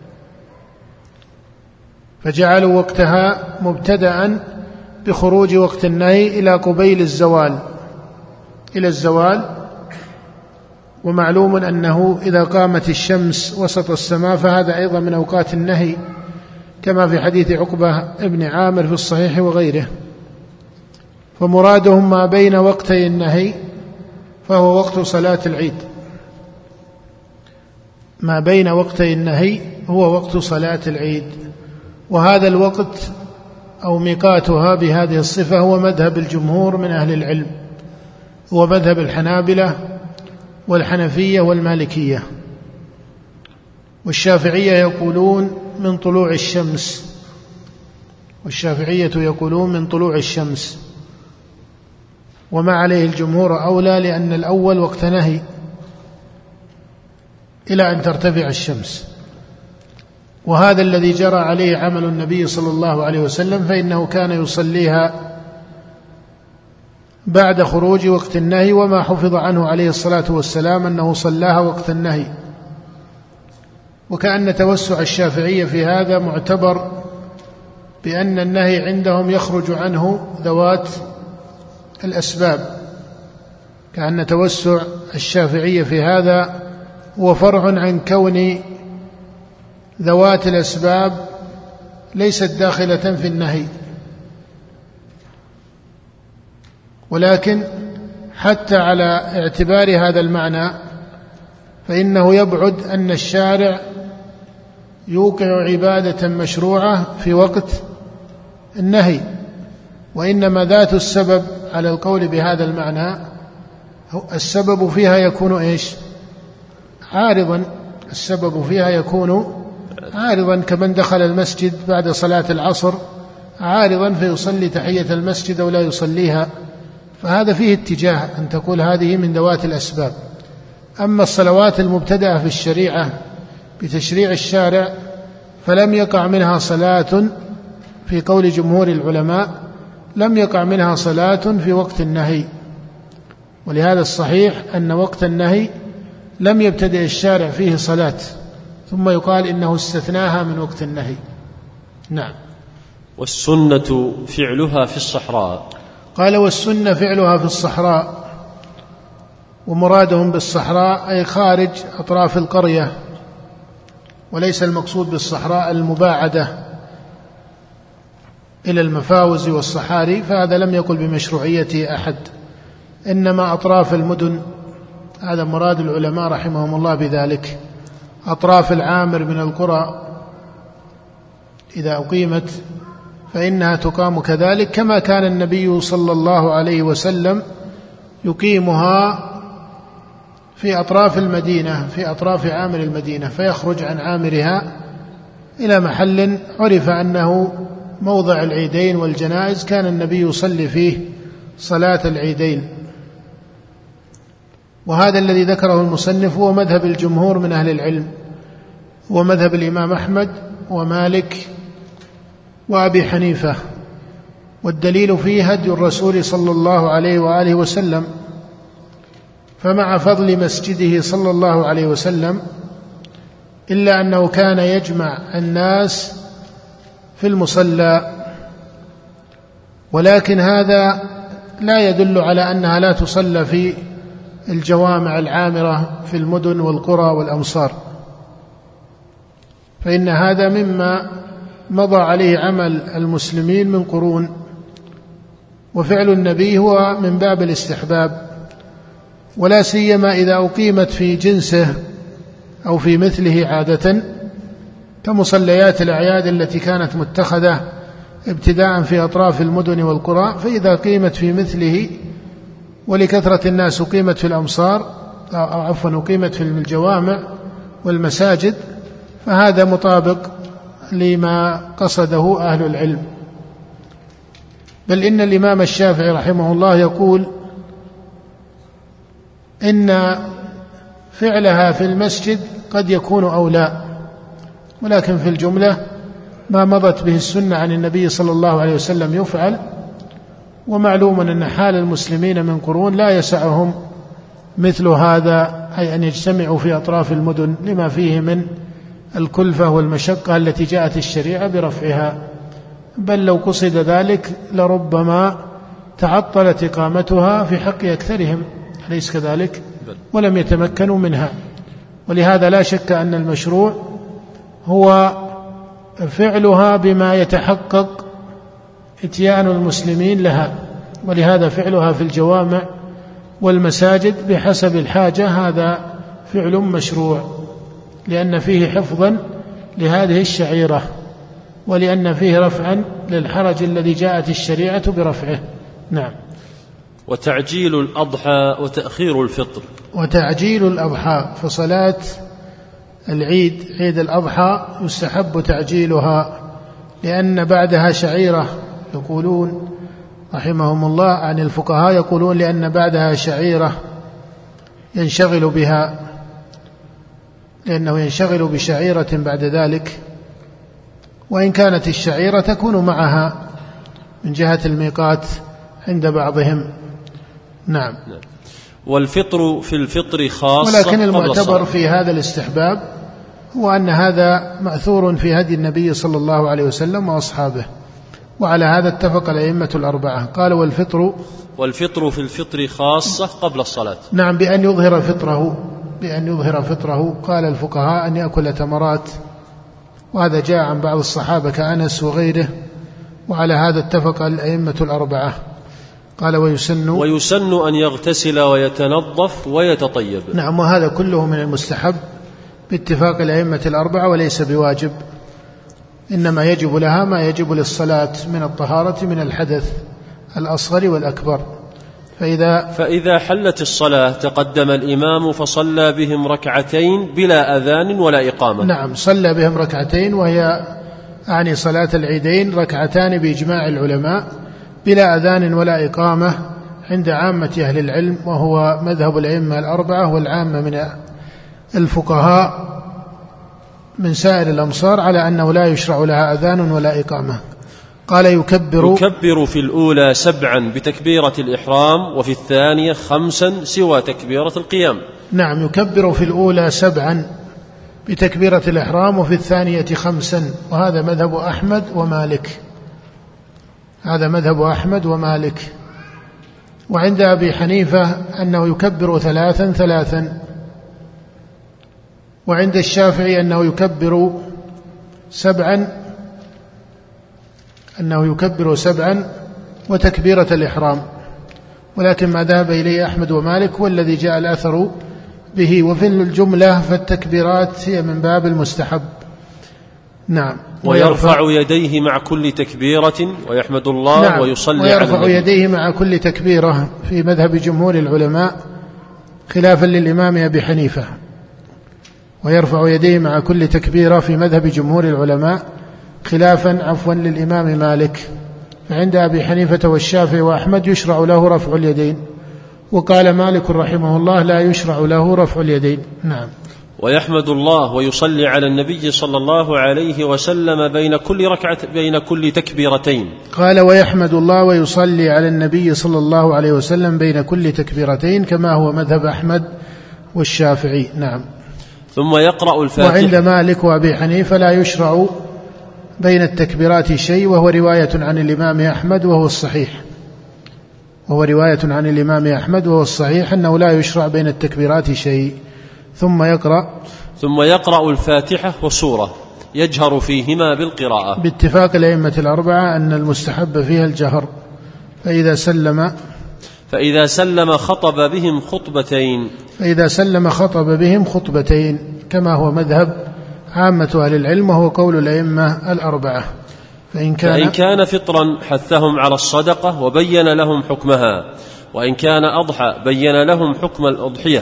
فجعلوا وقتها مبتدأ بخروج وقت النهي إلى قبيل الزوال إلى الزوال. ومعلوم أنه إذا قامت الشمس وسط السماء فهذا أيضا من أوقات النهي، كما في حديث عقبة ابن عامر في الصحيح وغيره. فمرادهم ما بين وقتي النهي فهو وقت صلاة العيد، ما بين وقتي النهي هو وقت صلاة العيد. وهذا الوقت أو ميقاتها بهذه الصفة هو مذهب الجمهور من أهل العلم، هو مذهب الحنابلة والحنفية والمالكية. والشافعية يقولون من طلوع الشمس، والشافعية يقولون من طلوع الشمس، وما عليه الجمهور أولى، لأن الأول وقت نهي إلى أن ترتفع الشمس، وهذا الذي جرى عليه عمل النبي صلى الله عليه وسلم، فإنه كان يصليها بعد خروج وقت النهي، وما حفظ عنه عليه الصلاة والسلام أنه صلاها وقت النهي. وكأن توسع الشافعية في هذا معتبر بأن النهي عندهم يخرج عنه ذوات الأسباب، كأن توسع الشافعية في هذا هو فرع عن كون ذوات الأسباب ليست داخلة في النهي. ولكن حتى على اعتبار هذا المعنى فإنه يبعد أن الشارع يوقع عبادة مشروعة في وقت النهي، وإنما ذات السبب على القول بهذا المعنى السبب فيها يكون إيش؟ عارضا، السبب فيها يكون عارضا، كمن دخل المسجد بعد صلاة العصر عارضا فيصلي تحية المسجد أو لا يصليها، فهذا فيه اتجاه أن تقول هذه من ذوات الأسباب. أما الصلوات المبتدأة في الشريعة بتشريع الشارع فلم يقع منها صلاة في قول جمهور العلماء، لم يقع منها صلاة في وقت النهي، ولهذا الصحيح أن وقت النهي لم يبتدئ الشارع فيه صلاة، ثم يقال إنه استثناها من وقت النهي. نعم. والسنة فعلها في الصحراء. قال والسنة فعلها في الصحراء، ومرادهم بالصحراء أي خارج أطراف القرية، وليس المقصود بالصحراء المباعدة إلى المفاوز والصحاري، فهذا لم يقل بمشروعيته أحد، إنما أطراف المدن، هذا مراد العلماء رحمهم الله بذلك، أطراف العامر من القرى إذا أقيمت فإنها تقام كذلك، كما كان النبي صلى الله عليه وسلم يقيمها في أطراف المدينة، في أطراف عامر المدينة، فيخرج عن عامرها إلى محل عرف أنه موضع العيدين والجنائز، كان النبي يصلي فيه صلاة العيدين. وهذا الذي ذكره المصنف هو مذهب الجمهور من أهل العلم، ومذهب الإمام أحمد ومالك وأبي حنيفة، والدليل فيه هدي الرسول صلى الله عليه وآله وسلم. فمع فضل مسجده صلى الله عليه وسلم إلا أنه كان يجمع الناس في المصلى، ولكن هذا لا يدل على أنها لا تصلى في الجوامع العامرة في المدن والقرى والأمصار، فإن هذا مما مضى عليه عمل المسلمين من قرون، وفعل النبي هو من باب الاستحباب، ولا سيما إذا أقيمت في جنسه أو في مثله عادة، كمصليات الأعياد التي كانت متخذة ابتداء في أطراف المدن والقرى، فإذا قيمت في مثله ولكثرة الناس أقيمت في الأمصار أو عفوا أقيمت في الجوامع والمساجد، فهذا مطابق لما قصده أهل العلم. بل إن الإمام الشافعي رحمه الله يقول إن فعلها في المسجد قد يكون أولى، ولكن في الجملة ما مضت به السنة عن النبي صلى الله عليه وسلم يفعل. ومعلوم أن حال المسلمين من قرون لا يسعهم مثل هذا، أي أن يجتمعوا في أطراف المدن لما فيه من الكلفة والمشقة التي جاءت الشريعة برفعها، بل لو قصد ذلك لربما تعطلت إقامتها في حق أكثرهم، أليس كذلك؟ ولم يتمكنوا منها. ولهذا لا شك أن المشروع هو فعلها بما يتحقق اتيان المسلمين لها، ولهذا فعلها في الجوامع والمساجد بحسب الحاجة هذا فعل مشروع، لأن فيه حفظا لهذه الشعيرة، ولأن فيه رفعا للحرج الذي جاءت الشريعة برفعه. نعم. وتعجيل الأضحى وتأخير الفطر. وتعجيل الأضحى، فصلاة العيد عيد الأضحى يستحب تعجيلها، لأن بعدها شعيرة، يقولون رحمهم الله عن الفقهاء يقولون لأن بعدها شعيرة ينشغل بها، لأنه ينشغل بشعيرة بعد ذلك، وإن كانت الشعيرة تكون معها من جهة الميقات عند بعضهم. نعم. والفطر في الفطر خاصة، ولكن المعتبر في هذا الاستحباب هو أن هذا مأثور في هدي النبي صلى الله عليه وسلم وأصحابه، وعلى هذا اتفق الأئمة الأربعة. قال والفطر والفطر في الفطر خاصة قبل الصلاة. نعم، بأن يظهر فطره، بأن يظهر فطره. قال الفقهاء أن يأكل تمرات، وهذا جاء عن بعض الصحابة كأنس وغيره، وعلى هذا اتفق الأئمة الأربعة. قال ويسن ويسن أن يغتسل ويتنظف ويتطيب. نعم، وهذا كله من المستحب باتفاق الأئمة الأربعة، وليس بواجب، إنما يجب لها ما يجب للصلاة من الطهارة من الحدث الأصغر والأكبر. فإذا فإذا حلت الصلاة تقدم الإمام فصلى بهم ركعتين بلا أذان ولا إقامة. نعم، صلى بهم ركعتين، وهي أعني صلاة العيدين ركعتان بإجماع العلماء بلا أذان ولا إقامة عند عامة أهل العلم، وهو مذهب الأئمة الأربعة والعامة من الفقهاء من سائر الأمصار على أنه لا يشرع لها أذان ولا إقامة. قال يكبر يكبر في الأولى سبعا بتكبيرة الإحرام، وفي الثانية خمسا سوى تكبيرة القيام. نعم، يكبر في الأولى سبعا بتكبيرة الإحرام، وفي الثانية خمسا، وهذا مذهب أحمد ومالك، هذا مذهب أحمد ومالك. وعند أبي حنيفة أنه يكبر ثلاثا ثلاثا، وعند الشافعي أنه يكبر سبعا أنه يكبر سبعا وتكبيرة الإحرام، ولكن ما ذهب إليه أحمد ومالك والذي جاء الأثر به. وفي الجملة فالتكبيرات هي من باب المستحب. نعم. ويرفع يديه مع كل تكبيرة ويحمد الله. نعم. ويصلي ويرفع على النبي. يديه مع كل تكبيرة في مذهب جمهور العلماء خلافا للإمام أبي حنيفة. ويرفع يديه مع كل تكبيرة في مذهب جمهور العلماء خلافا عفوا للإمام مالك. فعند أبي حنيفة والشافعي وأحمد يشرع له رفع اليدين، وقال مالك رحمه الله لا يشرع له رفع اليدين. نعم. ويحمد الله ويصلي على النبي صلى الله عليه وسلم بين كل ركعة بين كل تكبيرتين. قال ويحمد الله ويصلي على النبي صلى الله عليه وسلم بين كل تكبيرتين كما هو مذهب أحمد والشافعي. نعم. ثم يقرأ الفاتحة. وعند مالك وأبي حنيفة لا يشرع بين التكبيرات شيء، وهو رواية عن الإمام أحمد وهو الصحيح وهو رواية عن الإمام أحمد وهو الصحيح أنه لا يشرع بين التكبيرات شيء. ثم يقرأ ثم يقرأ الفاتحة وسورة يجهر فيهما بالقراءة، باتفاق الأئمة الأربعة أن المستحب فيها الجهر. فإذا سلم فإذا سلم خطب بهم خطبتين فإذا سلم خطب بهم خطبتين كما هو مذهب عامة أهل العلم وهو قول الأئمة الأربعة. فإن كان, فإن كان فطرا حثهم على الصدقة وبين لهم حكمها، وإن كان أضحى بين لهم حكم الأضحية.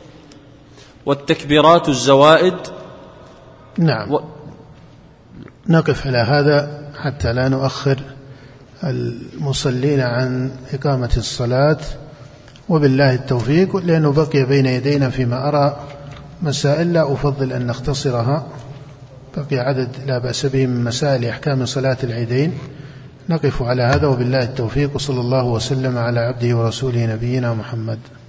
والتكبيرات الزوائد. نعم. و... نقف على هذا حتى لا نؤخر المصلين عن إقامة الصلاة، وبالله التوفيق، لأنه بقي بين يدينا فيما أرى مسائل لا أفضل أن نختصرها، بقي عدد لا بأس به من مسائل أحكام صلاة العيدين. نقف على هذا وبالله التوفيق، وصلى الله وسلم على عبده ورسوله نبينا محمد.